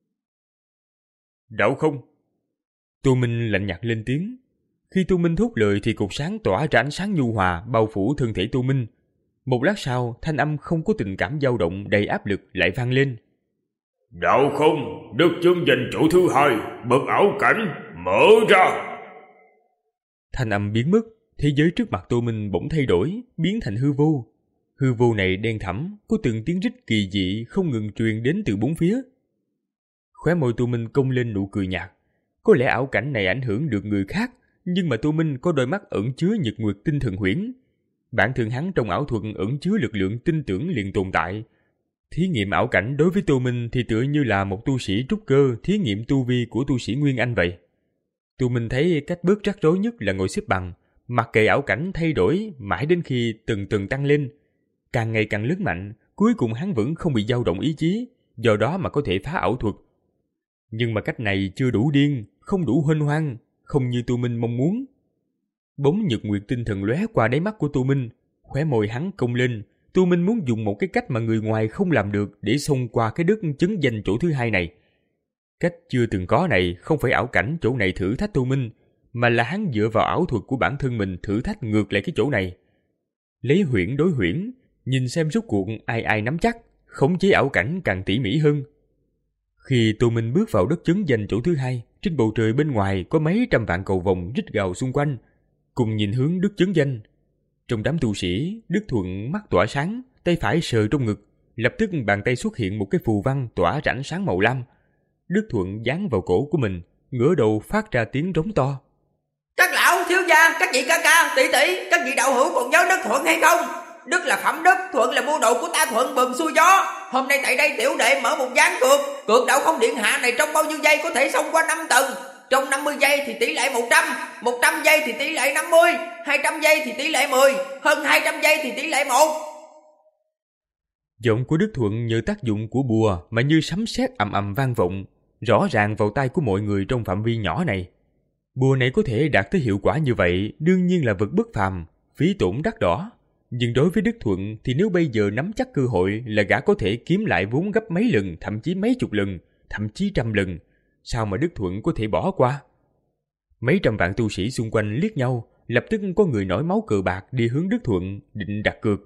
Đạo Không. Tô Minh lạnh nhạt lên tiếng. Khi Tô Minh thốt lời thì cột sáng tỏa ra ánh sáng nhu hòa bao phủ thân thể Tô Minh. Một lát sau, thanh âm không có tình cảm dao động đầy áp lực lại vang lên. Đạo Không, đức chứng danh chỗ thứ hai, bậc ảo cảnh, mở ra. Thanh âm biến mất, thế giới trước mặt Tô Minh bỗng thay đổi, biến thành hư vô. Hư vô này đen thẳm, có từng tiếng rít kỳ dị không ngừng truyền đến từ bốn phía. Khóe môi Tô Minh cong lên nụ cười nhạt. Có lẽ ảo cảnh này ảnh hưởng được người khác, nhưng mà Tô Minh có đôi mắt ẩn chứa nhật nguyệt tinh thần huyễn. Bản thân hắn trong ảo thuật ẩn chứa lực lượng tin tưởng liền tồn tại. Thí nghiệm ảo cảnh đối với Tô Minh thì tựa như là một tu sĩ trúc cơ thí nghiệm tu vi của tu sĩ Nguyên Anh vậy. Tô Minh thấy cách bớt rắc rối nhất là ngồi xếp bằng, mặc kệ ảo cảnh thay đổi mãi đến khi từng từng tăng lên, càng ngày càng lớn mạnh, cuối cùng hắn vẫn không bị dao động ý chí, do đó mà có thể phá ảo thuật. Nhưng mà cách này chưa đủ điên, không đủ huênh hoang, không như Tô Minh mong muốn. Bóng nhật nguyệt tinh thần lóe qua đáy mắt của Tô Minh, khóe môi hắn cong lên. Tô Minh muốn dùng một cái cách mà người ngoài không làm được để xông qua cái đất chứng danh chỗ thứ hai này. Cách chưa từng có này không phải ảo cảnh chỗ này thử thách Tô Minh, mà là hắn dựa vào ảo thuật của bản thân mình thử thách ngược lại cái chỗ này. lấy huyễn đối huyễn, nhìn xem rốt cuộc ai ai nắm chắc, khống chế ảo cảnh càng tỉ mỉ hơn. Khi Tô Minh bước vào đất chứng danh chỗ thứ hai, trên bầu trời bên ngoài có mấy trăm vạn cầu vồng rít gào xung quanh, cùng nhìn hướng đất chứng danh. Trong đám tu sĩ, Đức Thuận mắt tỏa sáng, tay phải sờ trong ngực, lập tức bàn tay xuất hiện một cái phù văn tỏa rãnh sáng màu lam. Đức Thuận dán vào cổ của mình, ngửa đầu phát ra tiếng rống to. Các lão, thiếu gia, các vị ca ca, tỷ tỷ, các vị đạo hữu còn nhớ Đức Thuận hay không? Đức là phẩm đức, Thuận là mua đồ của ta Thuận bừng xuôi gió. Hôm nay tại đây tiểu đệ mở một ván cược, cược đạo không điện hạ này trong bao nhiêu giây có thể xông qua năm tầng. Trong năm mươi giây thì tỷ lệ một trăm, một trăm giây thì tỷ lệ năm mươi, hai trăm giây thì tỷ lệ mười, hơn hai trăm giây thì tỷ lệ một. Giọng của Đức Thuận nhờ tác dụng của bùa mà như sấm sét ầm ầm vang vọng, rõ ràng vào tai của mọi người trong phạm vi nhỏ này. Bùa này có thể đạt tới hiệu quả như vậy đương nhiên là vật bất phàm, phí tổn đắt đỏ. Nhưng đối với Đức Thuận thì nếu bây giờ nắm chắc cơ hội là gã có thể kiếm lại vốn gấp mấy lần, thậm chí mấy chục lần, thậm chí trăm lần. Sao mà Đức Thuận có thể bỏ qua? Mấy trăm vạn tu sĩ xung quanh liếc nhau, lập tức có người nổi máu cờ bạc đi hướng Đức Thuận, định đặt cược.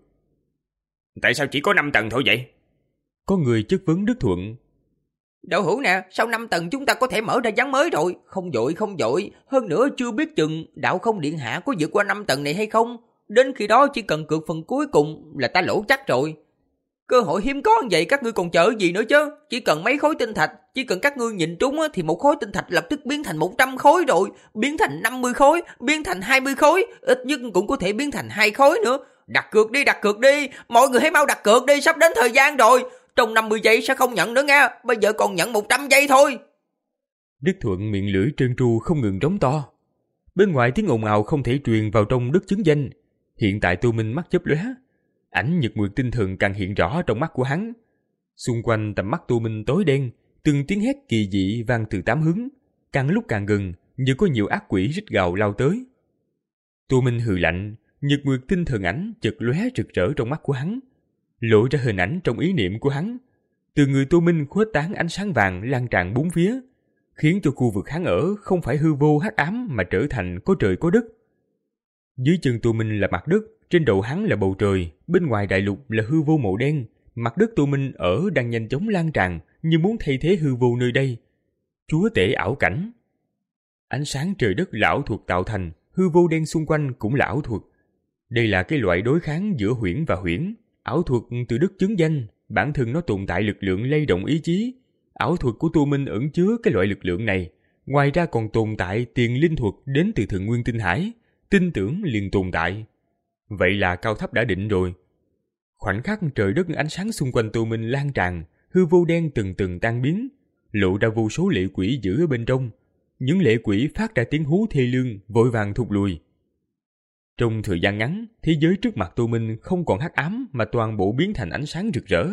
Tại sao chỉ có năm tầng thôi vậy? Có người chất vấn Đức Thuận. Đạo hữu nè, sau năm tầng chúng ta có thể mở ra ván mới rồi. Không vội, không vội. Hơn nữa chưa biết chừng đạo không điện hạ có vượt qua năm tầng này hay không. Đến khi đó chỉ cần cược phần cuối cùng là ta lỗ chắc rồi. Cơ hội hiếm có như vậy các ngươi còn chờ gì nữa chứ. Chỉ cần mấy khối tinh thạch, chỉ cần các ngươi nhìn trúng thì một khối tinh thạch lập tức biến thành một trăm khối rồi. Biến thành năm mươi khối, biến thành hai mươi khối, ít nhất cũng có thể biến thành hai khối nữa. Đặt cược đi, đặt cược đi. Mọi người hãy mau đặt cược đi, sắp đến thời gian rồi. Trong năm mươi giây sẽ không nhận nữa nha. Bây giờ còn nhận một trăm giây thôi. Đức Thuận miệng lưỡi trơn tru không ngừng rống to. Bên ngoài tiếng ồn ào không thể truyền vào trong đất chứng danh. Hiện tại Tô Minh mắt chớp lóe, ảnh nhật nguyệt tinh thần càng hiện rõ trong mắt của hắn. Xung quanh tầm mắt Tô Minh tối đen, từng tiếng hét kỳ dị vang từ tám hướng, càng lúc càng gần, như có nhiều ác quỷ rít gào lao tới. Tô Minh hừ lạnh, nhật nguyệt tinh thần ảnh chợt lóe rực rỡ trong mắt của hắn, lộ ra hình ảnh trong ý niệm của hắn. Từ người Tô Minh khuếch tán ánh sáng vàng lan tràn bốn phía, khiến cho khu vực hắn ở không phải hư vô hắc ám mà trở thành có trời có đất. Dưới chân Tô Minh là mặt đất, trên đầu hắn là bầu trời, bên ngoài đại lục là hư vô màu đen. Mặt đất Tô Minh ở đang nhanh chóng lan tràn, như muốn thay thế hư vô nơi đây. Chúa tể ảo cảnh. Ánh sáng trời đất là ảo thuật tạo thành, hư vô đen xung quanh cũng là ảo thuật. Đây là cái loại đối kháng giữa huyễn và huyễn. Ảo thuật từ đất chứng danh, bản thân nó tồn tại lực lượng lay động ý chí. Ảo thuật của Tô Minh ẩn chứa cái loại lực lượng này. Ngoài ra còn tồn tại tiền linh thuật đến từ thượng nguyên tinh hải. Tin tưởng liền tồn tại. Vậy là cao thấp đã định rồi. Khoảnh khắc trời đất ánh sáng xung quanh Tô Minh lan tràn, hư vô đen từng từng tan biến, lộ ra vô số lệ quỷ giữ ở bên trong. Những lệ quỷ phát ra tiếng hú thê lương, vội vàng thụt lùi. Trong thời gian ngắn, thế giới trước mặt Tô Minh không còn hắc ám mà toàn bộ biến thành ánh sáng rực rỡ.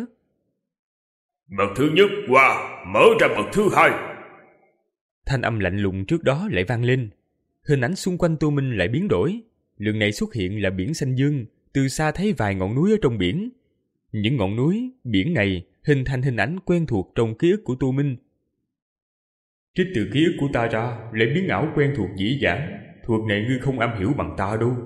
Bậc thứ nhất qua, mở ra bậc thứ hai. Thanh âm lạnh lùng trước đó lại vang lên. Hình ảnh xung quanh Tô Minh lại biến đổi. Lần này xuất hiện là biển xanh dương, từ xa thấy vài ngọn núi ở trong biển. Những ngọn núi, biển này hình thành hình ảnh quen thuộc trong ký ức của Tô Minh. Trích từ ký ức của ta ra, lại biến ảo quen thuộc dĩ dãn. Thuật này ngươi không am hiểu bằng ta đâu.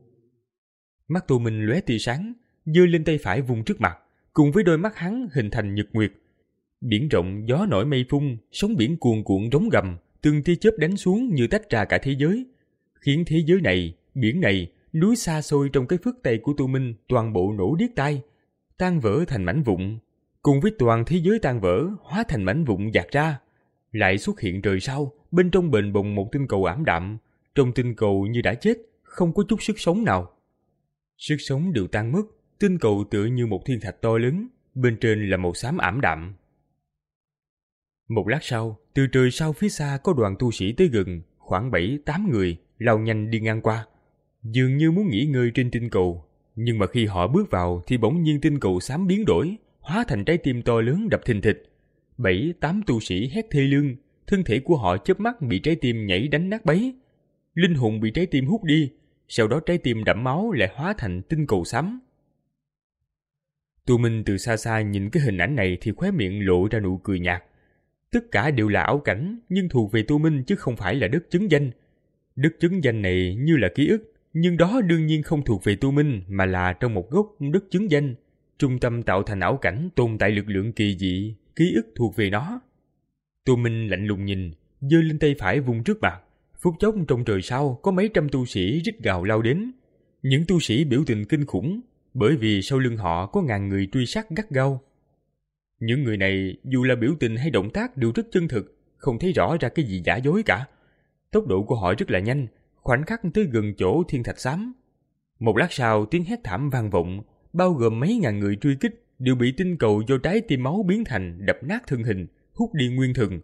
Mắt Tô Minh lóe tia sáng, giơ lên tay phải vùng trước mặt, cùng với đôi mắt hắn hình thành nhật nguyệt. Biển rộng gió nổi mây phun, sóng biển cuồn cuộn rống gầm, từng tia chớp đánh xuống như tách ra cả thế giới, khiến thế giới này, biển này, núi xa xôi trong cái phất tay của Tô Minh toàn bộ nổ điếc tai, tan vỡ thành mảnh vụn, cùng với toàn thế giới tan vỡ hóa thành mảnh vụn dạt ra. Lại xuất hiện trời sau, bên trong bềnh bồng một tinh cầu ảm đạm, trong tinh cầu như đã chết, không có chút sức sống nào. Sức sống đều tan mất, tinh cầu tựa như một thiên thạch to lớn, bên trên là màu xám ảm đạm. Một lát sau, từ trời sau phía xa có đoàn tu sĩ tới gần, khoảng bảy tám người, lao nhanh đi ngang qua, dường như muốn nghỉ ngơi trên tinh cầu. Nhưng mà khi họ bước vào thì bỗng nhiên tinh cầu xám biến đổi, hóa thành trái tim to lớn đập thình thịch. Bảy tám tu sĩ hét thê lương, thân thể của họ chớp mắt bị trái tim nhảy đánh nát bấy. Linh hồn bị trái tim hút đi, sau đó trái tim đẫm máu lại hóa thành tinh cầu xám. Tô Minh từ xa xa nhìn cái hình ảnh này thì khóe miệng lộ ra nụ cười nhạt. Tất cả đều là ảo cảnh, nhưng thuộc về Tô Minh chứ không phải là đất chứng danh. Đất chứng danh này như là ký ức, nhưng đó đương nhiên không thuộc về Tô Minh mà là trong một gốc đất chứng danh, trung tâm tạo thành ảo cảnh tồn tại lực lượng kỳ dị, ký ức thuộc về nó. Tô Minh lạnh lùng nhìn, giơ lên tay phải vùng trước mặt, phút chốc trong trời sao có mấy trăm tu sĩ rít gào lao đến. Những tu sĩ biểu tình kinh khủng, bởi vì sau lưng họ có ngàn người truy sát gắt gao. Những người này dù là biểu tình hay động tác đều rất chân thực, không thấy rõ ra cái gì giả dối cả. Tốc độ của họ rất là nhanh, khoảnh khắc tới gần chỗ thiên thạch xám. Một lát sau tiếng hét thảm vang vọng, bao gồm mấy ngàn người truy kích đều bị tinh cầu do trái tim máu biến thành đập nát thân hình, hút đi nguyên thần.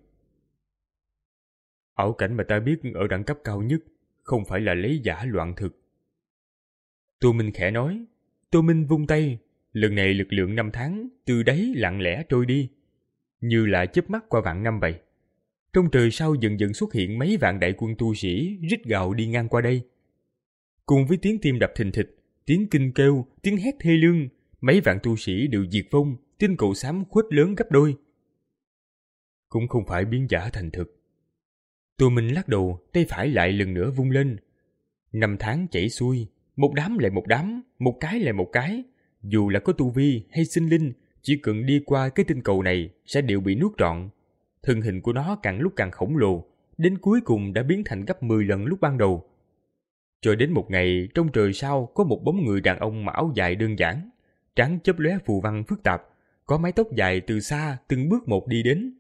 Ảo cảnh mà ta biết ở đẳng cấp cao nhất không phải là lấy giả loạn thực. Tô Minh khẽ nói. Tô Minh vung tay, lần này lực lượng năm tháng từ đáy lặng lẽ trôi đi, như là chớp mắt qua vạn năm vậy. Trong trời sao dần dần xuất hiện mấy vạn đại quân tu sĩ rít gào đi ngang qua đây. Cùng với tiếng tim đập thình thịch, tiếng kinh kêu, tiếng hét thê lương, mấy vạn tu sĩ đều diệt vong, tinh cầu xám khuếch lớn gấp đôi. Cũng không phải biến giả thành thực. Tô Minh lắc đầu, tay phải lại lần nữa vung lên. Năm tháng chảy xuôi, một đám lại một đám, một cái lại một cái. Dù là có tu vi hay sinh linh, chỉ cần đi qua cái tinh cầu này sẽ đều bị nuốt trọn. Thân hình của nó càng lúc càng khổng lồ, đến cuối cùng đã biến thành gấp mười lần lúc ban đầu. Cho đến một ngày, trong trời sao có một bóng người đàn ông mặc áo dài đơn giản, trán chớp lóe phù văn phức tạp, có mái tóc dài từ xa từng bước một đi đến.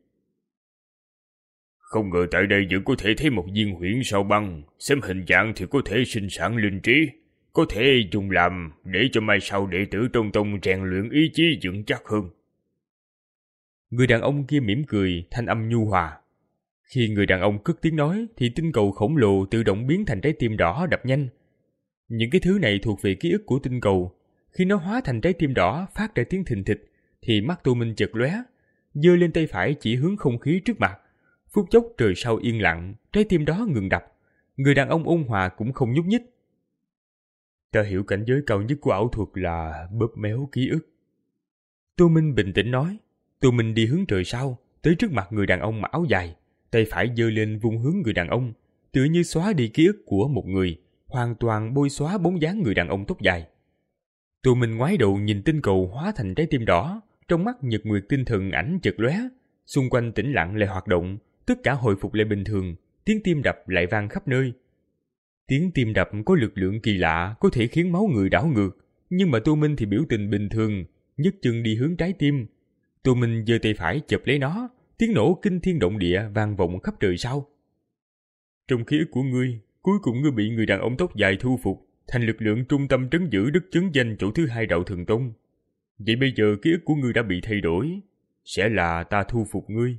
Không ngờ tại đây vẫn có thể thấy một viên huyễn sao băng, xem hình dạng thì có thể sinh sản linh trí, có thể dùng làm để cho mai sau đệ tử trong tông rèn luyện ý chí vững chắc hơn. Người đàn ông kia mỉm cười, thanh âm nhu hòa. Khi người đàn ông cất tiếng nói thì tinh cầu khổng lồ tự động biến thành trái tim đỏ đập nhanh. Những cái thứ này thuộc về ký ức của tinh cầu. Khi nó hóa thành trái tim đỏ phát ra tiếng thình thịch thì mắt Tô Minh chợt lóe, giơ lên tay phải chỉ hướng không khí trước mặt. Phút chốc trời sau yên lặng, trái tim đó ngừng đập. Người đàn ông ôn hòa cũng không nhúc nhích. Ta hiểu cảnh giới cao nhất của ảo thuật là bóp méo ký ức. Tô Minh bình tĩnh nói. Tô Minh đi hướng trời sau, tới trước mặt người đàn ông mặc áo dài, tay phải giơ lên vung hướng người đàn ông, tựa như xóa đi ký ức của một người, hoàn toàn bôi xóa bóng dáng người đàn ông tóc dài. Tô Minh ngoái đầu nhìn tinh cầu hóa thành trái tim đỏ, trong mắt nhật nguyệt tinh thần ảnh chợt lóe, xung quanh tĩnh lặng lại hoạt động, tất cả hồi phục lại bình thường, tiếng tim đập lại vang khắp nơi. Tiếng tim đập có lực lượng kỳ lạ, có thể khiến máu người đảo ngược, nhưng mà Tô Minh thì biểu tình bình thường, nhấc chân đi hướng trái tim. Tô Minh giơ tay phải chụp lấy nó, tiếng nổ kinh thiên động địa vang vọng khắp trời sao. Trong ký ức của ngươi, cuối cùng ngươi bị người đàn ông tóc dài thu phục, thành lực lượng trung tâm trấn giữ đức chấn danh chỗ thứ hai đạo thần tông. Vậy bây giờ ký ức của ngươi đã bị thay đổi, sẽ là ta thu phục ngươi.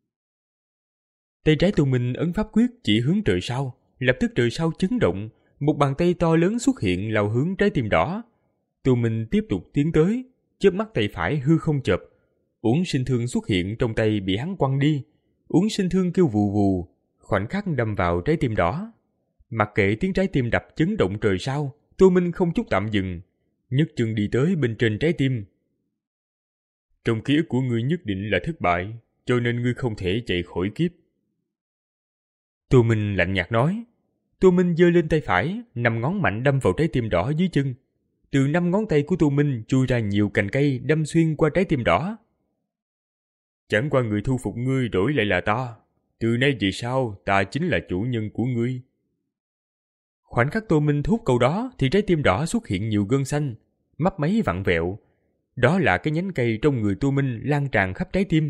Tay trái Tô Minh ấn pháp quyết chỉ hướng trời sao, lập tức trời sao chấn động, một bàn tay to lớn xuất hiện lao hướng trái tim đỏ. Tô Minh tiếp tục tiến tới, chớp mắt tay phải hư không chợp, uổng sinh thương xuất hiện trong tay bị hắn quăng đi. Uổng sinh thương kêu vù vù, khoảnh khắc đâm vào trái tim đỏ. Mặc kệ tiếng trái tim đập chấn động trời sao, Tô Minh không chút tạm dừng, nhấc chân đi tới bên trên trái tim. Trong ký ức của ngươi nhất định là thất bại, cho nên ngươi không thể chạy khỏi kiếp. Tô Minh lạnh nhạt nói. Tô Minh giơ lên tay phải, năm ngón mạnh đâm vào trái tim đỏ dưới chân. Từ năm ngón tay của Tô Minh chui ra nhiều cành cây đâm xuyên qua trái tim đỏ. Chẳng qua người thu phục ngươi đổi lại là ta. Từ nay về sau, ta chính là chủ nhân của ngươi. Khoảnh khắc Tô Minh thốt câu đó thì trái tim đỏ xuất hiện nhiều gân xanh, mấp máy vặn vẹo. Đó là cái nhánh cây trong người Tô Minh lan tràn khắp trái tim.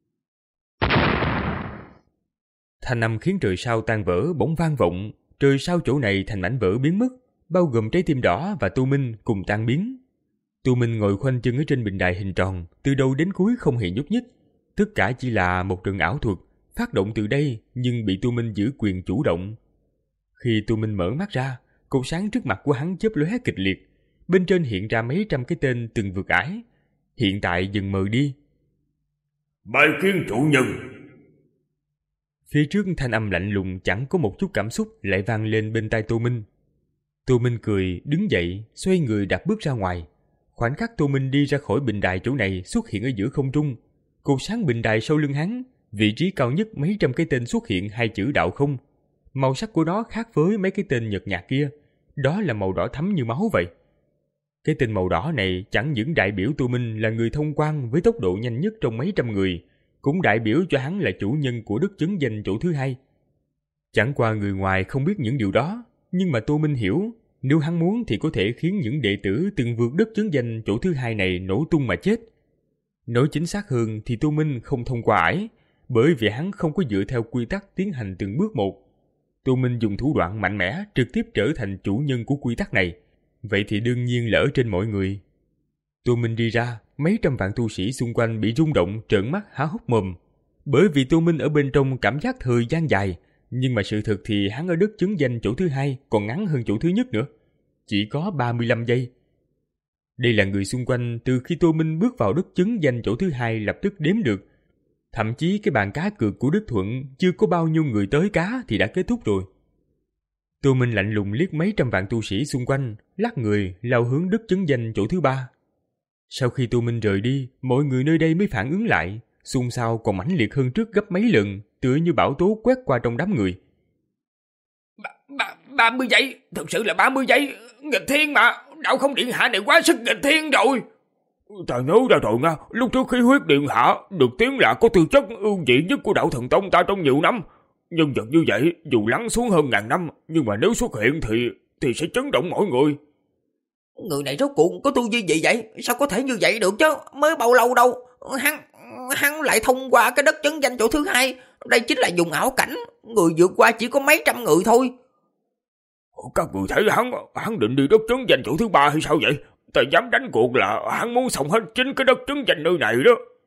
Thanh âm khiến trời sao tan vỡ bỗng vang vọng, trời sao chỗ này thành mảnh vỡ biến mất, bao gồm trái tim đỏ và Tô Minh cùng tan biến. Tô Minh ngồi khoanh chân ở trên bình đài hình tròn, từ đầu đến cuối không hề nhúc nhích. Tất cả chỉ là một trận ảo thuật, phát động từ đây nhưng bị Tô Minh giữ quyền chủ động. Khi Tô Minh mở mắt ra, cột sáng trước mặt của hắn chớp lóe kịch liệt, bên trên hiện ra mấy trăm cái tên từng vượt ải, hiện tại dần mờ đi. Bái kiến chủ nhân. Phía trước thanh âm lạnh lùng chẳng có một chút cảm xúc lại vang lên bên tai Tô Minh. Tô Minh cười, đứng dậy, xoay người đạp bước ra ngoài. Khoảnh khắc Tô Minh đi ra khỏi bình đài chỗ này xuất hiện ở giữa không trung. Cột sáng bình đài sau lưng hắn, vị trí cao nhất mấy trăm cái tên xuất hiện hai chữ đạo không. Màu sắc của nó khác với mấy cái tên nhợt nhạt kia, đó là màu đỏ thẫm như máu vậy. Cái tên màu đỏ này chẳng những đại biểu Tô Minh là người thông quan với tốc độ nhanh nhất trong mấy trăm người, cũng đại biểu cho hắn là chủ nhân của đức chứng danh chỗ thứ hai. Chẳng qua người ngoài không biết những điều đó, nhưng mà Tô Minh hiểu, nếu hắn muốn thì có thể khiến những đệ tử từng vượt đức chứng danh chỗ thứ hai này nổ tung mà chết. Nói chính xác hơn thì Tô Minh không thông qua ải, bởi vì hắn không có dựa theo quy tắc tiến hành từng bước một. Tô Minh dùng thủ đoạn mạnh mẽ trực tiếp trở thành chủ nhân của quy tắc này, vậy thì đương nhiên là ở trên mọi người. Tô Minh đi ra, mấy trăm vạn tu sĩ xung quanh bị rung động trợn mắt há hốc mồm, bởi vì Tô Minh ở bên trong cảm giác thời gian dài, nhưng mà sự thực thì hắn ở đức chứng danh chỗ thứ hai còn ngắn hơn chỗ thứ nhất nữa, chỉ có ba mươi lăm giây. Đây là người xung quanh từ khi Tô Minh bước vào đức chứng danh chỗ thứ hai lập tức đếm được. Thậm chí cái bàn cá cược của Đức Thuận chưa có bao nhiêu người tới cá thì đã kết thúc rồi. Tô Minh lạnh lùng liếc mấy trăm vạn tu sĩ xung quanh, lắc người lao hướng đức chứng danh chỗ thứ ba. Sau khi Tô Minh rời đi, mọi người nơi đây mới phản ứng lại, xôn xao còn mãnh liệt hơn trước gấp mấy lần, tựa như bão tố quét qua trong đám người. Ba, ba, ba mươi giây, thực sự là ba mươi giây, nghịch thiên mà, đạo không điện hạ này quá sức nghịch thiên rồi. Ta nhớ ra rồi nha, lúc trước khí huyết điện hạ được tiếng là có tư chất ưu dị nhất của đạo thần tông ta trong nhiều năm. Nhân vật như vậy dù lắng xuống hơn ngàn năm, nhưng mà nếu xuất hiện thì thì sẽ chấn động mọi người. Người này rốt cuộc có tu vi gì vậy? Sao có thể như vậy được chứ? Mới bao lâu đâu, hắn hắn lại thông qua cái đất chứng danh chỗ thứ hai. Đây chính là dùng ảo cảnh, người vượt qua chỉ có mấy trăm người thôi. Các người thấy hắn hắn định đi đất chứng danh chỗ thứ ba hay sao vậy? Ta dám đánh cuộc là hắn muốn xong hết chính cái đất chứng danh nơi này đó.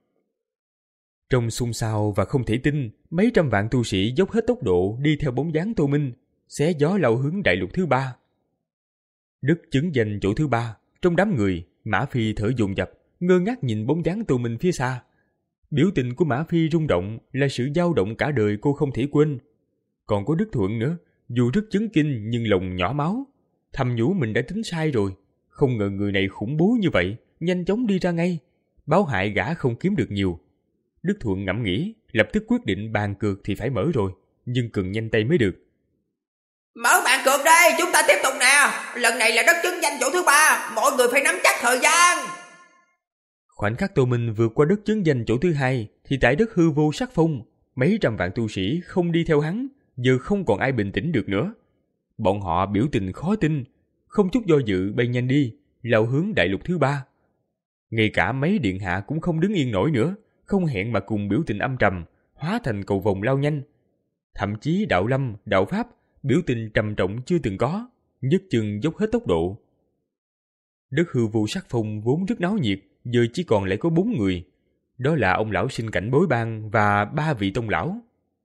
Trong xôn xao và không thể tin, mấy trăm vạn tu sĩ dốc hết tốc độ đi theo bóng dáng Tô Minh, xé gió lao hướng đại lục thứ ba. Đức chứng danh chỗ thứ ba, trong đám người, Mã Phi thở dồn dập, ngơ ngác nhìn bóng dáng Tô Minh phía xa. Biểu tình của Mã Phi rung động là sự dao động cả đời cô không thể quên. Còn có Đức Thuận nữa, dù rất chấn kinh nhưng lòng nhỏ máu, thầm nhủ mình đã tính sai rồi. Không ngờ người này khủng bố như vậy, nhanh chóng đi ra ngay, báo hại gã không kiếm được nhiều. Đức Thuận ngẫm nghĩ, lập tức quyết định bàn cược thì phải mở rồi, nhưng cần nhanh tay mới được. Mở bàn cược đây, chúng ta tiếp tục nè. Lần này là đất chứng danh chỗ thứ ba, mọi người phải nắm chắc thời gian. Khoảnh khắc Tô Minh vượt qua đất chứng danh chỗ thứ hai, thì tại đất hư vô sắc phong, mấy trăm vạn tu sĩ không đi theo hắn, giờ không còn ai bình tĩnh được nữa. Bọn họ biểu tình khó tin, không chút do dự bay nhanh đi, lao hướng đại lục thứ ba. Ngay cả mấy điện hạ cũng không đứng yên nổi nữa, không hẹn mà cùng biểu tình âm trầm, hóa thành cầu vồng lao nhanh. Thậm chí đạo lâm, đạo pháp, biểu tình trầm trọng chưa từng có, nhấc chân dốc hết tốc độ. Đất hư vô sắc phong vốn rất náo nhiệt, giờ chỉ còn lại có bốn người. Đó là ông lão sinh cảnh bối bang và ba vị tông lão.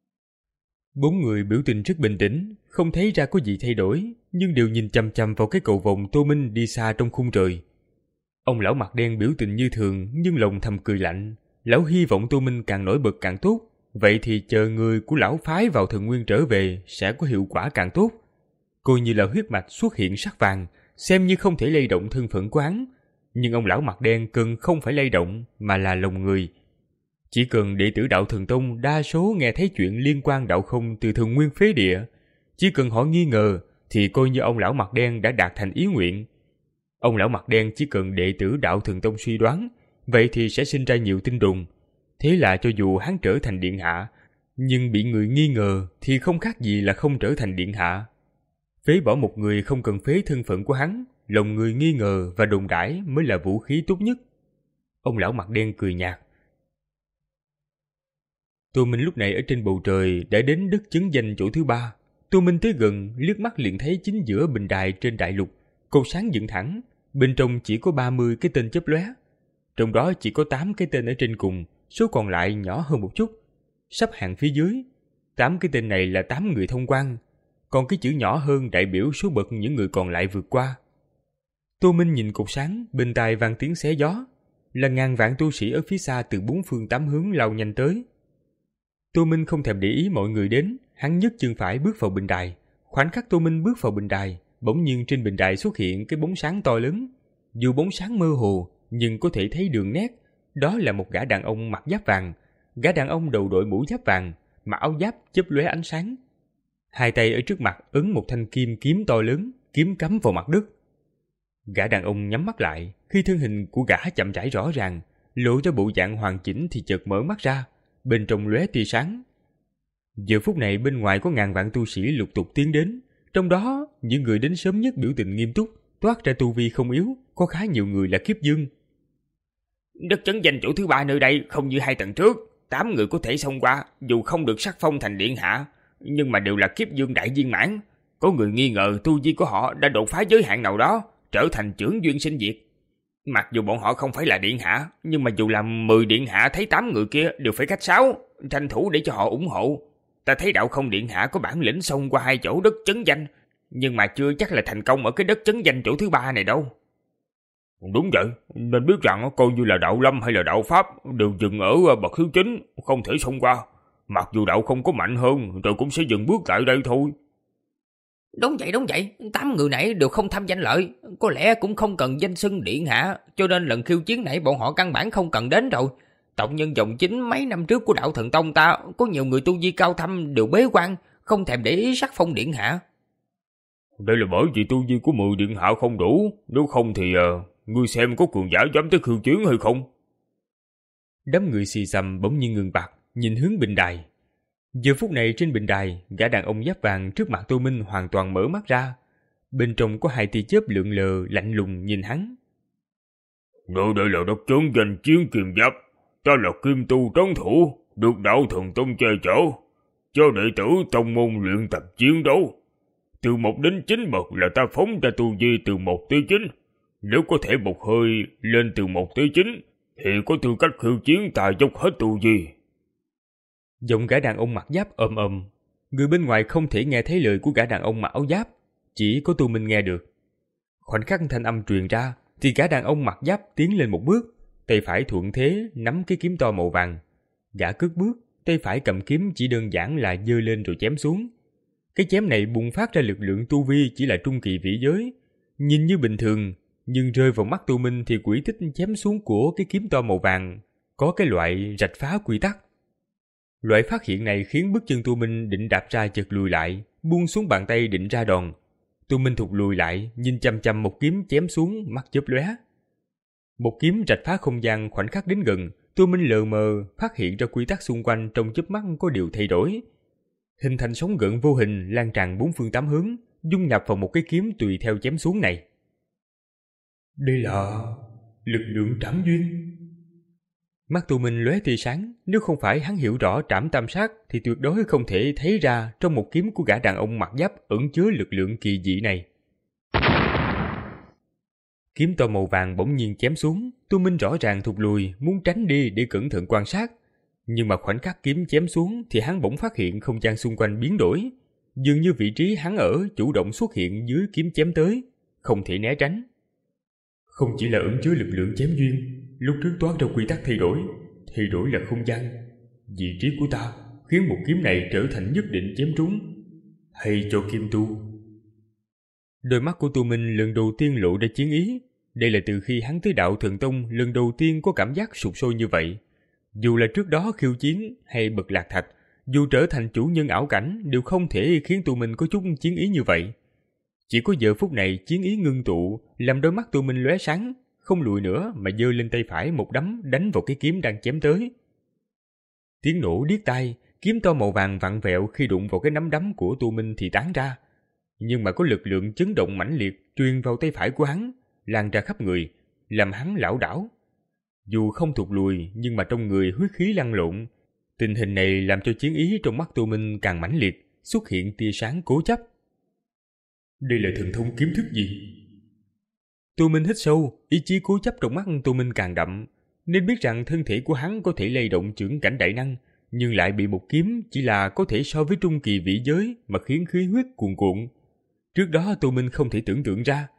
Bốn người biểu tình rất bình tĩnh, không thấy ra có gì thay đổi, nhưng đều nhìn chằm chằm vào cái cầu vồng Tô Minh đi xa trong khung trời. Ông lão mặt đen biểu tình như thường, nhưng lòng thầm cười lạnh. Lão hy vọng Tô Minh càng nổi bật càng tốt, vậy thì chờ người của lão phái vào thần nguyên trở về sẽ có hiệu quả càng tốt. Coi như là huyết mạch xuất hiện sắc vàng, xem như không thể lay động thân phận của hắn. Nhưng ông lão mặt đen cần không phải lay động mà là lòng người. Chỉ cần đệ tử đạo thần tông đa số nghe thấy chuyện liên quan đạo không từ thần nguyên phế địa, chỉ cần họ nghi ngờ thì coi như ông lão mặt đen đã đạt thành ý nguyện. Ông lão mặt đen chỉ cần đệ tử đạo thần tông suy đoán, vậy thì sẽ sinh ra nhiều tin đồn. Thế là cho dù hắn trở thành điện hạ, nhưng bị người nghi ngờ thì không khác gì là không trở thành điện hạ. Phế bỏ một người không cần phế thân phận của hắn, lòng người nghi ngờ và đồn đãi mới là vũ khí tốt nhất. Ông lão mặt đen cười nhạt. Tô Minh lúc này ở trên bầu trời đã đến đất chứng danh chỗ thứ ba. Tô Minh tới gần, liếc mắt liền thấy chính giữa bình đài trên đại lục, cột sáng dựng thẳng, bên trong chỉ có ba mươi cái tên chớp lóe. Trong đó chỉ có tám cái tên ở trên cùng, số còn lại nhỏ hơn một chút. Sắp hàng phía dưới, tám cái tên này là tám người thông quan, còn cái chữ nhỏ hơn đại biểu số bậc những người còn lại vượt qua. Tô Minh nhìn cột sáng, bên tai vang tiếng xé gió, là ngàn vạn tu sĩ ở phía xa từ bốn phương tám hướng lao nhanh tới. Tô Minh không thèm để ý mọi người đến, hắn nhấc chân phải bước vào bình đài. Khoảnh khắc Tô Minh bước vào bình đài, bỗng nhiên trên bình đài xuất hiện cái bóng sáng to lớn. Dù bóng sáng mơ hồ, nhưng có thể thấy đường nét. Đó là một gã đàn ông mặc giáp vàng. Gã đàn ông đầu đội mũ giáp vàng, mặc áo giáp chớp lóe ánh sáng. Hai tay ở trước mặt ấn một thanh kim kiếm to lớn, kiếm cắm vào mặt đất. Gã đàn ông nhắm mắt lại, khi thân hình của gã chậm rãi rõ ràng, lộ ra bộ dạng hoàn chỉnh thì chợt mở mắt ra, bên trong lóe tia sáng. Giờ phút này bên ngoài có ngàn vạn tu sĩ lục tục tiến đến, trong đó những người đến sớm nhất biểu tình nghiêm túc, toát ra tu vi không yếu, có khá nhiều người là kiếp dương. Đất chấn danh chỗ thứ ba nơi đây không như hai tầng trước, tám người có thể xông qua, dù không được sắc phong thành điện hạ, nhưng mà đều là kiếp dương đại viên mãn. Có người nghi ngờ tu vi của họ đã đột phá giới hạn nào đó, trở thành trưởng duyên sinh diệt. Mặc dù bọn họ không phải là điện hạ, nhưng mà dù là mười điện hạ thấy tám người kia đều phải khách sáo, tranh thủ để cho họ ủng hộ. Ta thấy đạo không điện hạ có bản lĩnh xông qua hai chỗ đất chấn danh, nhưng mà chưa chắc là thành công ở cái đất chấn danh chỗ thứ ba này đâu. Đúng vậy, nên biết rằng coi như là đạo lâm hay là đạo pháp đều dừng ở bậc thứ chín, không thể xông qua. Mặc dù đạo không có mạnh hơn, rồi cũng sẽ dừng bước tại đây thôi. Đúng vậy, đúng vậy, tám người nãy đều không tham danh lợi, có lẽ cũng không cần danh xưng điện hạ, cho nên lần khiêu chiến này bọn họ căn bản không cần đến rồi. Tộc nhân dòng chính mấy năm trước của đạo thần tông ta, có nhiều người tu vi cao thâm đều bế quan, không thèm để ý sắc phong điện hạ. Đây là bởi vì tu vi của mười điện hạ không đủ, nếu không thì uh, ngươi xem có cường giả dám tới khiêu chiến hay không? Đám người xì xầm bỗng nhiên ngừng bặt, nhìn hướng bình đài. Giờ phút này trên bình đài, gã đàn ông giáp vàng trước mặt Tô Minh hoàn toàn mở mắt ra. Bên trong có hai tia chớp lượn lờ lạnh lùng nhìn hắn. Nơi đây là đất chấn danh chiến kiềm giáp, ta là kim tu trấn thủ, được đạo thần tông che chở, cho đệ tử tông môn luyện tập chiến đấu. Từ một đến chín bậc là ta phóng ra tu vi từ một tới chín. Nếu có thể một hơi lên từ một tới chín, thì có tư cách khiêu chiến ta dốc hết tu vi. Giọng gã đàn ông mặc giáp ầm ầm, người bên ngoài không thể nghe thấy lời của gã đàn ông mặc áo giáp, chỉ có Tô Minh nghe được. Khoảnh khắc thanh âm truyền ra, thì gã đàn ông mặc giáp tiến lên một bước, tay phải thuận thế nắm cái kiếm to màu vàng. Gã cất bước, tay phải cầm kiếm chỉ đơn giản là giơ lên rồi chém xuống. Cái chém này bùng phát ra lực lượng tu vi chỉ là trung kỳ vĩ giới, nhìn như bình thường, nhưng rơi vào mắt Tô Minh thì quỹ tích chém xuống của cái kiếm to màu vàng có cái loại rạch phá quy tắc. Loại phát hiện này khiến bước chân Tô Minh định đạp ra chợt lùi lại, buông xuống bàn tay định ra đòn. Tô Minh thụt lùi lại, nhìn chăm chăm một kiếm chém xuống, mắt chớp lóe. Một kiếm rạch phá không gian khoảnh khắc đến gần, Tô Minh lờ mờ phát hiện ra quy tắc xung quanh trong chớp mắt có điều thay đổi. Hình thành sóng gợn vô hình lan tràn bốn phương tám hướng, dung nhập vào một cái kiếm tùy theo chém xuống này. Đây là lực lượng trảm duyên. Mắt Tô Minh lóe tia sáng, nếu không phải hắn hiểu rõ trảm tam sát thì tuyệt đối không thể thấy ra trong một kiếm của gã đàn ông mặc giáp ẩn chứa lực lượng kỳ dị này. Kiếm to màu vàng bỗng nhiên chém xuống, Tô Minh rõ ràng thụt lùi, muốn tránh đi để cẩn thận quan sát. Nhưng mà khoảnh khắc kiếm chém xuống thì hắn bỗng phát hiện không gian xung quanh biến đổi. Dường như vị trí hắn ở chủ động xuất hiện dưới kiếm chém tới, không thể né tránh. Không chỉ là ẩn chứa lực lượng chém duyên, lúc trước toát ra quy tắc thay đổi, thay đổi là không gian. Vị trí của ta khiến một kiếm này trở thành nhất định chém trúng. Hay cho kim tu. Đôi mắt của Tô Minh lần đầu tiên lộ ra chiến ý. Đây là từ khi hắn tới đạo thần tông lần đầu tiên có cảm giác sụp sôi như vậy. Dù là trước đó khiêu chiến hay bậc lạc thạch, dù trở thành chủ nhân ảo cảnh đều không thể khiến Tô Minh có chút chiến ý như vậy. Chỉ có giờ phút này chiến ý ngưng tụ, làm đôi mắt Tô Minh lóe sáng, không lùi nữa mà giơ lên tay phải một đấm đánh vào cái kiếm đang chém tới. Tiếng nổ điếc tai, kiếm to màu vàng vặn vẹo khi đụng vào cái nắm đấm của Tô Minh thì tán ra. Nhưng mà có lực lượng chấn động mãnh liệt truyền vào tay phải của hắn, lan ra khắp người, làm hắn lảo đảo. Dù không thụt lùi nhưng mà trong người huyết khí lăn lộn. Tình hình này làm cho chiến ý trong mắt Tô Minh càng mãnh liệt, xuất hiện tia sáng cố chấp. Đây là thần thông kiếm thức gì? Tô Minh hít sâu, ý chí cố chấp trong mắt Tô Minh càng đậm, nên biết rằng thân thể của hắn có thể lay động chưởng cảnh đại năng, nhưng lại bị một kiếm chỉ là có thể so với trung kỳ vĩ giới mà khiến khí huyết cuồn cuộn. Trước đó Tô Minh không thể tưởng tượng ra.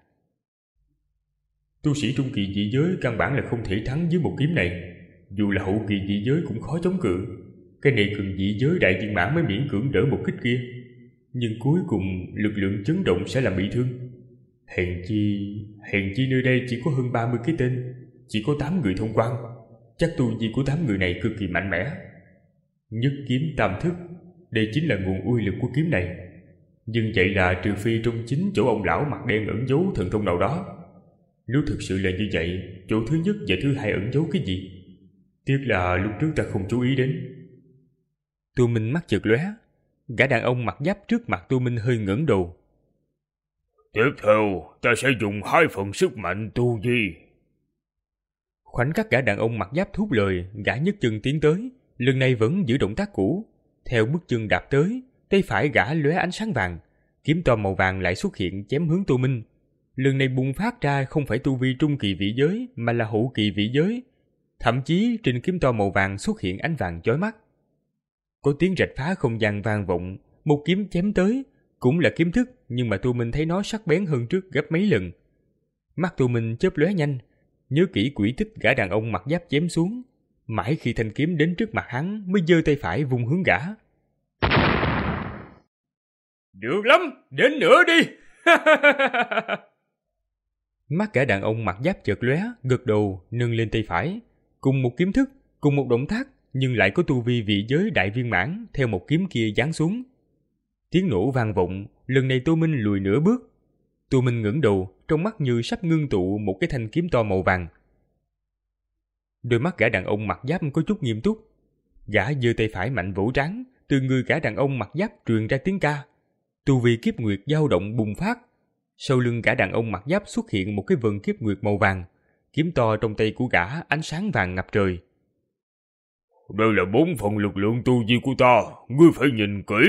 Tu sĩ trung kỳ vĩ giới căn bản là không thể thắng với một kiếm này, dù là hậu kỳ vĩ giới cũng khó chống cự. Cái này cần vĩ giới đại viên mãn mới miễn cưỡng đỡ một kích kia, nhưng cuối cùng lực lượng chấn động sẽ làm bị thương. Hèn chi, hèn chi nơi đây chỉ có hơn ba mươi cái tên, chỉ có tám người thông quan. Chắc tu vi của tám người này cực kỳ mạnh mẽ. Nhất kiếm tam thức, đây chính là nguồn uy lực của kiếm này. Nhưng vậy là trừ phi trong chính chỗ ông lão mặt đen ẩn giấu thần thông nào đó. Nếu thực sự là như vậy, chỗ thứ nhất và thứ hai ẩn giấu cái gì? Tiếc là lúc trước ta không chú ý đến. Tô Minh mắt chợt lóe. Gã đàn ông mặc giáp trước mặt Tô Minh hơi ngẩng đầu. Tiếp theo, ta sẽ dùng hai phần sức mạnh tu vi. Khoảnh khắc gã đàn ông mặc giáp thốt lời, gã nhấc chân tiến tới, lần này vẫn giữ động tác cũ. Theo bước chân đạp tới, tay phải gã lóe ánh sáng vàng, kiếm to màu vàng lại xuất hiện chém hướng Tô Minh. Lần này bùng phát ra không phải tu vi trung kỳ vị giới, mà là hậu kỳ vị giới. Thậm chí trên kiếm to màu vàng xuất hiện ánh vàng chói mắt. Có tiếng rạch phá không gian vang vọng, một kiếm chém tới, cũng là kiếm thức, nhưng mà Tô Minh thấy nó sắc bén hơn trước gấp mấy lần. Mắt Tô Minh chớp lóe nhanh, nhớ kỹ quỹ tích gã đàn ông mặc giáp chém xuống, mãi khi thanh kiếm đến trước mặt hắn mới giơ tay phải vung hướng gã. Được lắm, đến nữa đi. Mắt gã đàn ông mặc giáp chợt lóe, gật đầu nâng lên tay phải, cùng một kiếm thức, cùng một động tác, nhưng lại có tu vi vị giới đại viên mãn theo một kiếm kia giáng xuống. Tiếng nổ vang vọng, lần này Tô Minh lùi nửa bước. Tô Minh ngẩng đầu, trong mắt như sắp ngưng tụ một cái thanh kiếm to màu vàng. Đôi mắt gã đàn ông mặc giáp có chút nghiêm túc. Gã giơ tay phải mạnh vỗ trán, từ người gã đàn ông mặc giáp truyền ra tiếng ca. Tu vi kiếp nguyệt dao động bùng phát. Sau lưng gã đàn ông mặc giáp xuất hiện một cái vần kiếp nguyệt màu vàng, kiếm to trong tay của gã ánh sáng vàng ngập trời. Đây là bốn phần lực lượng tu vi của ta, ngươi phải nhìn kỹ.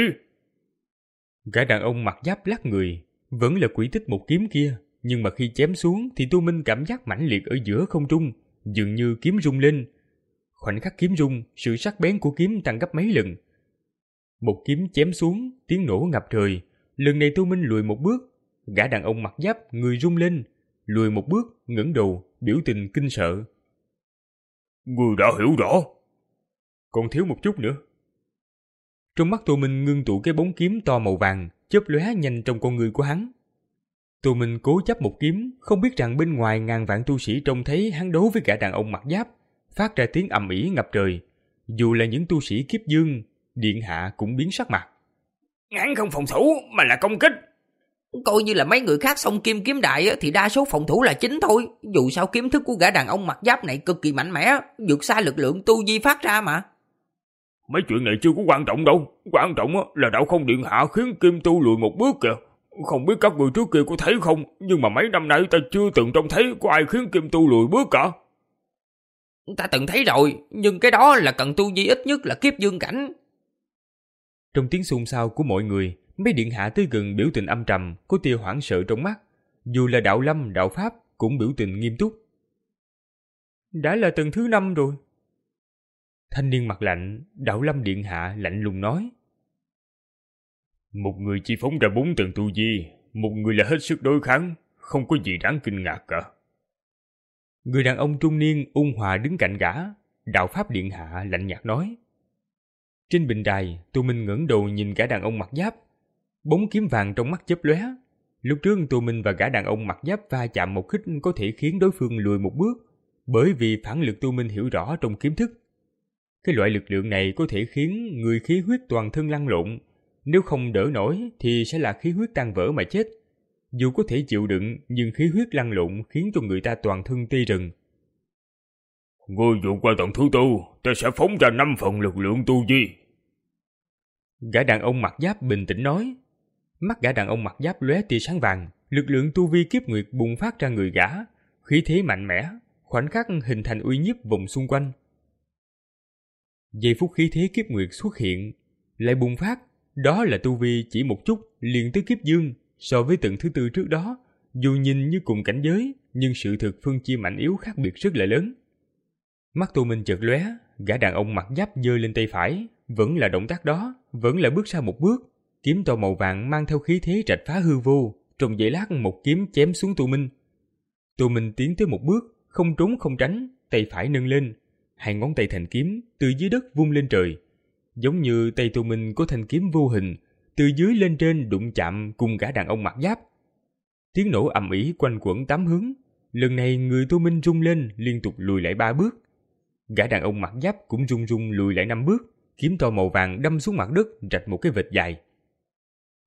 Gã đàn ông mặc giáp lắc người, vẫn là quỹ tích một kiếm kia, nhưng mà khi chém xuống thì Tô Minh cảm giác mãnh liệt ở giữa không trung, dường như kiếm rung lên. Khoảnh khắc kiếm rung, sự sắc bén của kiếm tăng gấp mấy lần. Một kiếm chém xuống, tiếng nổ ngập trời. Lần này Tô Minh lùi một bước, gã đàn ông mặc giáp người rung lên, lùi một bước, ngẩng đầu, biểu tình kinh sợ. Ngươi đã hiểu rõ. Còn thiếu một chút nữa. Trong mắt Tô Minh ngưng tụ cái bóng kiếm to màu vàng, chớp lóe nhanh trong con người của hắn. Tô Minh cố chấp một kiếm, không biết rằng bên ngoài ngàn vạn tu sĩ trông thấy hắn đấu với gã đàn ông mặc giáp, phát ra tiếng ầm ĩ ngập trời. Dù là những tu sĩ kiếp dương, điện hạ cũng biến sắc mặt. Hắn không phòng thủ mà là công kích. Coi như là mấy người khác xông kim kiếm đại thì đa số phòng thủ là chính thôi. Dù sao kiếm thức của gã đàn ông mặc giáp này cực kỳ mạnh mẽ, vượt xa lực lượng tu vi phát ra mà. Mấy chuyện này chưa có quan trọng đâu. Quan trọng là đạo không điện hạ khiến kim tu lùi một bước kìa. Không biết các người trước kia có thấy không, nhưng mà mấy năm nay ta chưa từng trông thấy có ai khiến kim tu lùi bước cả. Ta từng thấy rồi, nhưng cái đó là cần tu vi ít nhất là kiếp dương cảnh. Trong tiếng xôn xao của mọi người, mấy điện hạ tới gần biểu tình âm trầm, có tia hoảng sợ trong mắt. Dù là đạo lâm, đạo pháp cũng biểu tình nghiêm túc. Đã là tầng thứ năm rồi. Thanh niên mặt lạnh, đạo lâm điện hạ lạnh lùng nói. Một người chỉ phóng ra bốn tầng tu vi, một người là hết sức đối kháng, không có gì đáng kinh ngạc cả. Người đàn ông trung niên ôn hòa đứng cạnh gã, đạo pháp điện hạ lạnh nhạt nói. Trên bình đài, Tô Minh ngẩng đầu nhìn gã đàn ông mặc giáp, bóng kiếm vàng trong mắt chớp lóe. Lúc trước Tô Minh và gã đàn ông mặc giáp va chạm một khích có thể khiến đối phương lùi một bước, bởi vì phản lực Tô Minh hiểu rõ trong kiếm thức. Cái loại lực lượng này có thể khiến người khí huyết toàn thân lăn lộn, nếu không đỡ nổi thì sẽ là khí huyết tan vỡ mà chết. Dù có thể chịu đựng, nhưng khí huyết lăn lộn khiến cho người ta toàn thân tê rần. Ngươi vượt qua tầng thứ tư, ta sẽ phóng ra năm phần lực lượng tu vi. Gã đàn ông mặc giáp bình tĩnh nói. Mắt gã đàn ông mặc giáp lóe tia sáng vàng, lực lượng tu vi kiếp nguyệt bùng phát ra người gã, khí thế mạnh mẽ, khoảnh khắc hình thành uy nhiếp vùng xung quanh. Giây phút khí thế kiếp nguyệt xuất hiện, lại bùng phát, đó là tu vi chỉ một chút liền tới kiếp dương. So với tầng thứ tư trước đó, dù nhìn như cùng cảnh giới, nhưng sự thực phân chia mạnh yếu khác biệt rất là lớn. Mắt Tô Minh chợt lóe, gã đàn ông mặc giáp giơ lên tay phải, vẫn là động tác đó, vẫn là bước ra một bước, kiếm to màu vàng mang theo khí thế rạch phá hư vô, trong giây lát một kiếm chém xuống Tô Minh. Tô Minh tiến tới một bước, không trốn không tránh, tay phải nâng lên, hai ngón tay thành kiếm từ dưới đất vung lên trời, giống như tay Tô Minh có thanh kiếm vô hình, từ dưới lên trên đụng chạm cùng gã đàn ông mặc giáp. Tiếng nổ ầm ĩ quanh quẩn tám hướng, lần này người Tô Minh rung lên liên tục lùi lại ba bước. Gã đàn ông mặc giáp cũng rung rung lùi lại năm bước, kiếm to màu vàng đâm xuống mặt đất rạch một cái vệt dài.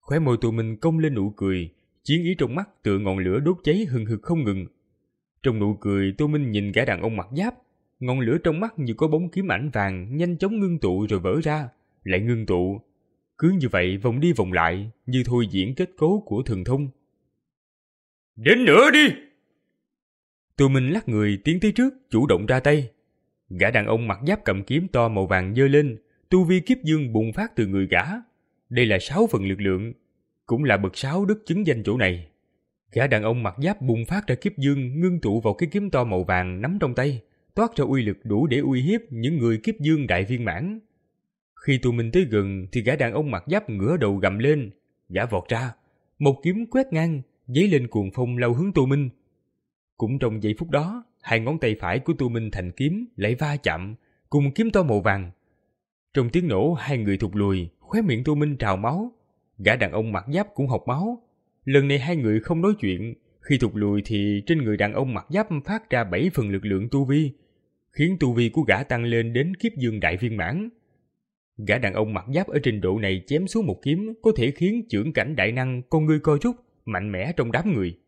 Khóe môi Tô Minh cong lên nụ cười, chiến ý trong mắt tựa ngọn lửa đốt cháy hừng hực không ngừng. Trong nụ cười, Tô Minh nhìn gã đàn ông mặc giáp, ngọn lửa trong mắt như có bóng kiếm ảnh vàng nhanh chóng ngưng tụ rồi vỡ ra, lại ngưng tụ. Cứ như vậy vòng đi vòng lại, như thôi diễn kết cấu của thần thông. Đến nữa đi! Tô Minh lắc người tiến tới trước, chủ động ra tay. Gã đàn ông mặc giáp cầm kiếm to màu vàng giơ lên, tu vi kiếp dương bùng phát từ người gã. Đây là sáu phần lực lượng, cũng là bậc sáu đức chứng danh chỗ này. Gã đàn ông mặc giáp bùng phát ra kiếp dương ngưng tụ vào cái kiếm to màu vàng nắm trong tay, toát ra uy lực đủ để uy hiếp những người kiếp dương đại viên mãn. Khi Tô Minh tới gần thì gã đàn ông mặc giáp ngửa đầu gầm lên, gã vọt ra, một kiếm quét ngang, giấy lên cuồng phong lao hướng Tô Minh. Cũng trong giây phút đó, hai ngón tay phải của Tô Minh thành kiếm lại va chạm, cùng kiếm to màu vàng. Trong tiếng nổ, hai người thụt lùi, khóe miệng Tô Minh trào máu. Gã đàn ông mặc giáp cũng học máu. Lần này hai người không nói chuyện, khi thụt lùi thì trên người đàn ông mặc giáp phát ra bảy phần lực lượng tu vi, khiến tu vi của gã tăng lên đến kiếp dương đại viên mãn. Gã đàn ông mặc giáp ở trình độ này chém xuống một kiếm có thể khiến chưởng cảnh đại năng con ngươi co rút, mạnh mẽ trong đám người.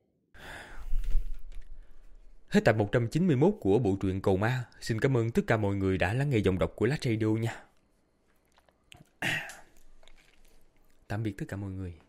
Hết tập một trăm chín mươi mốt của bộ truyện Cầu Ma. Xin cảm ơn tất cả mọi người đã lắng nghe giọng đọc của Lát Radio nha. Tạm biệt tất cả mọi người.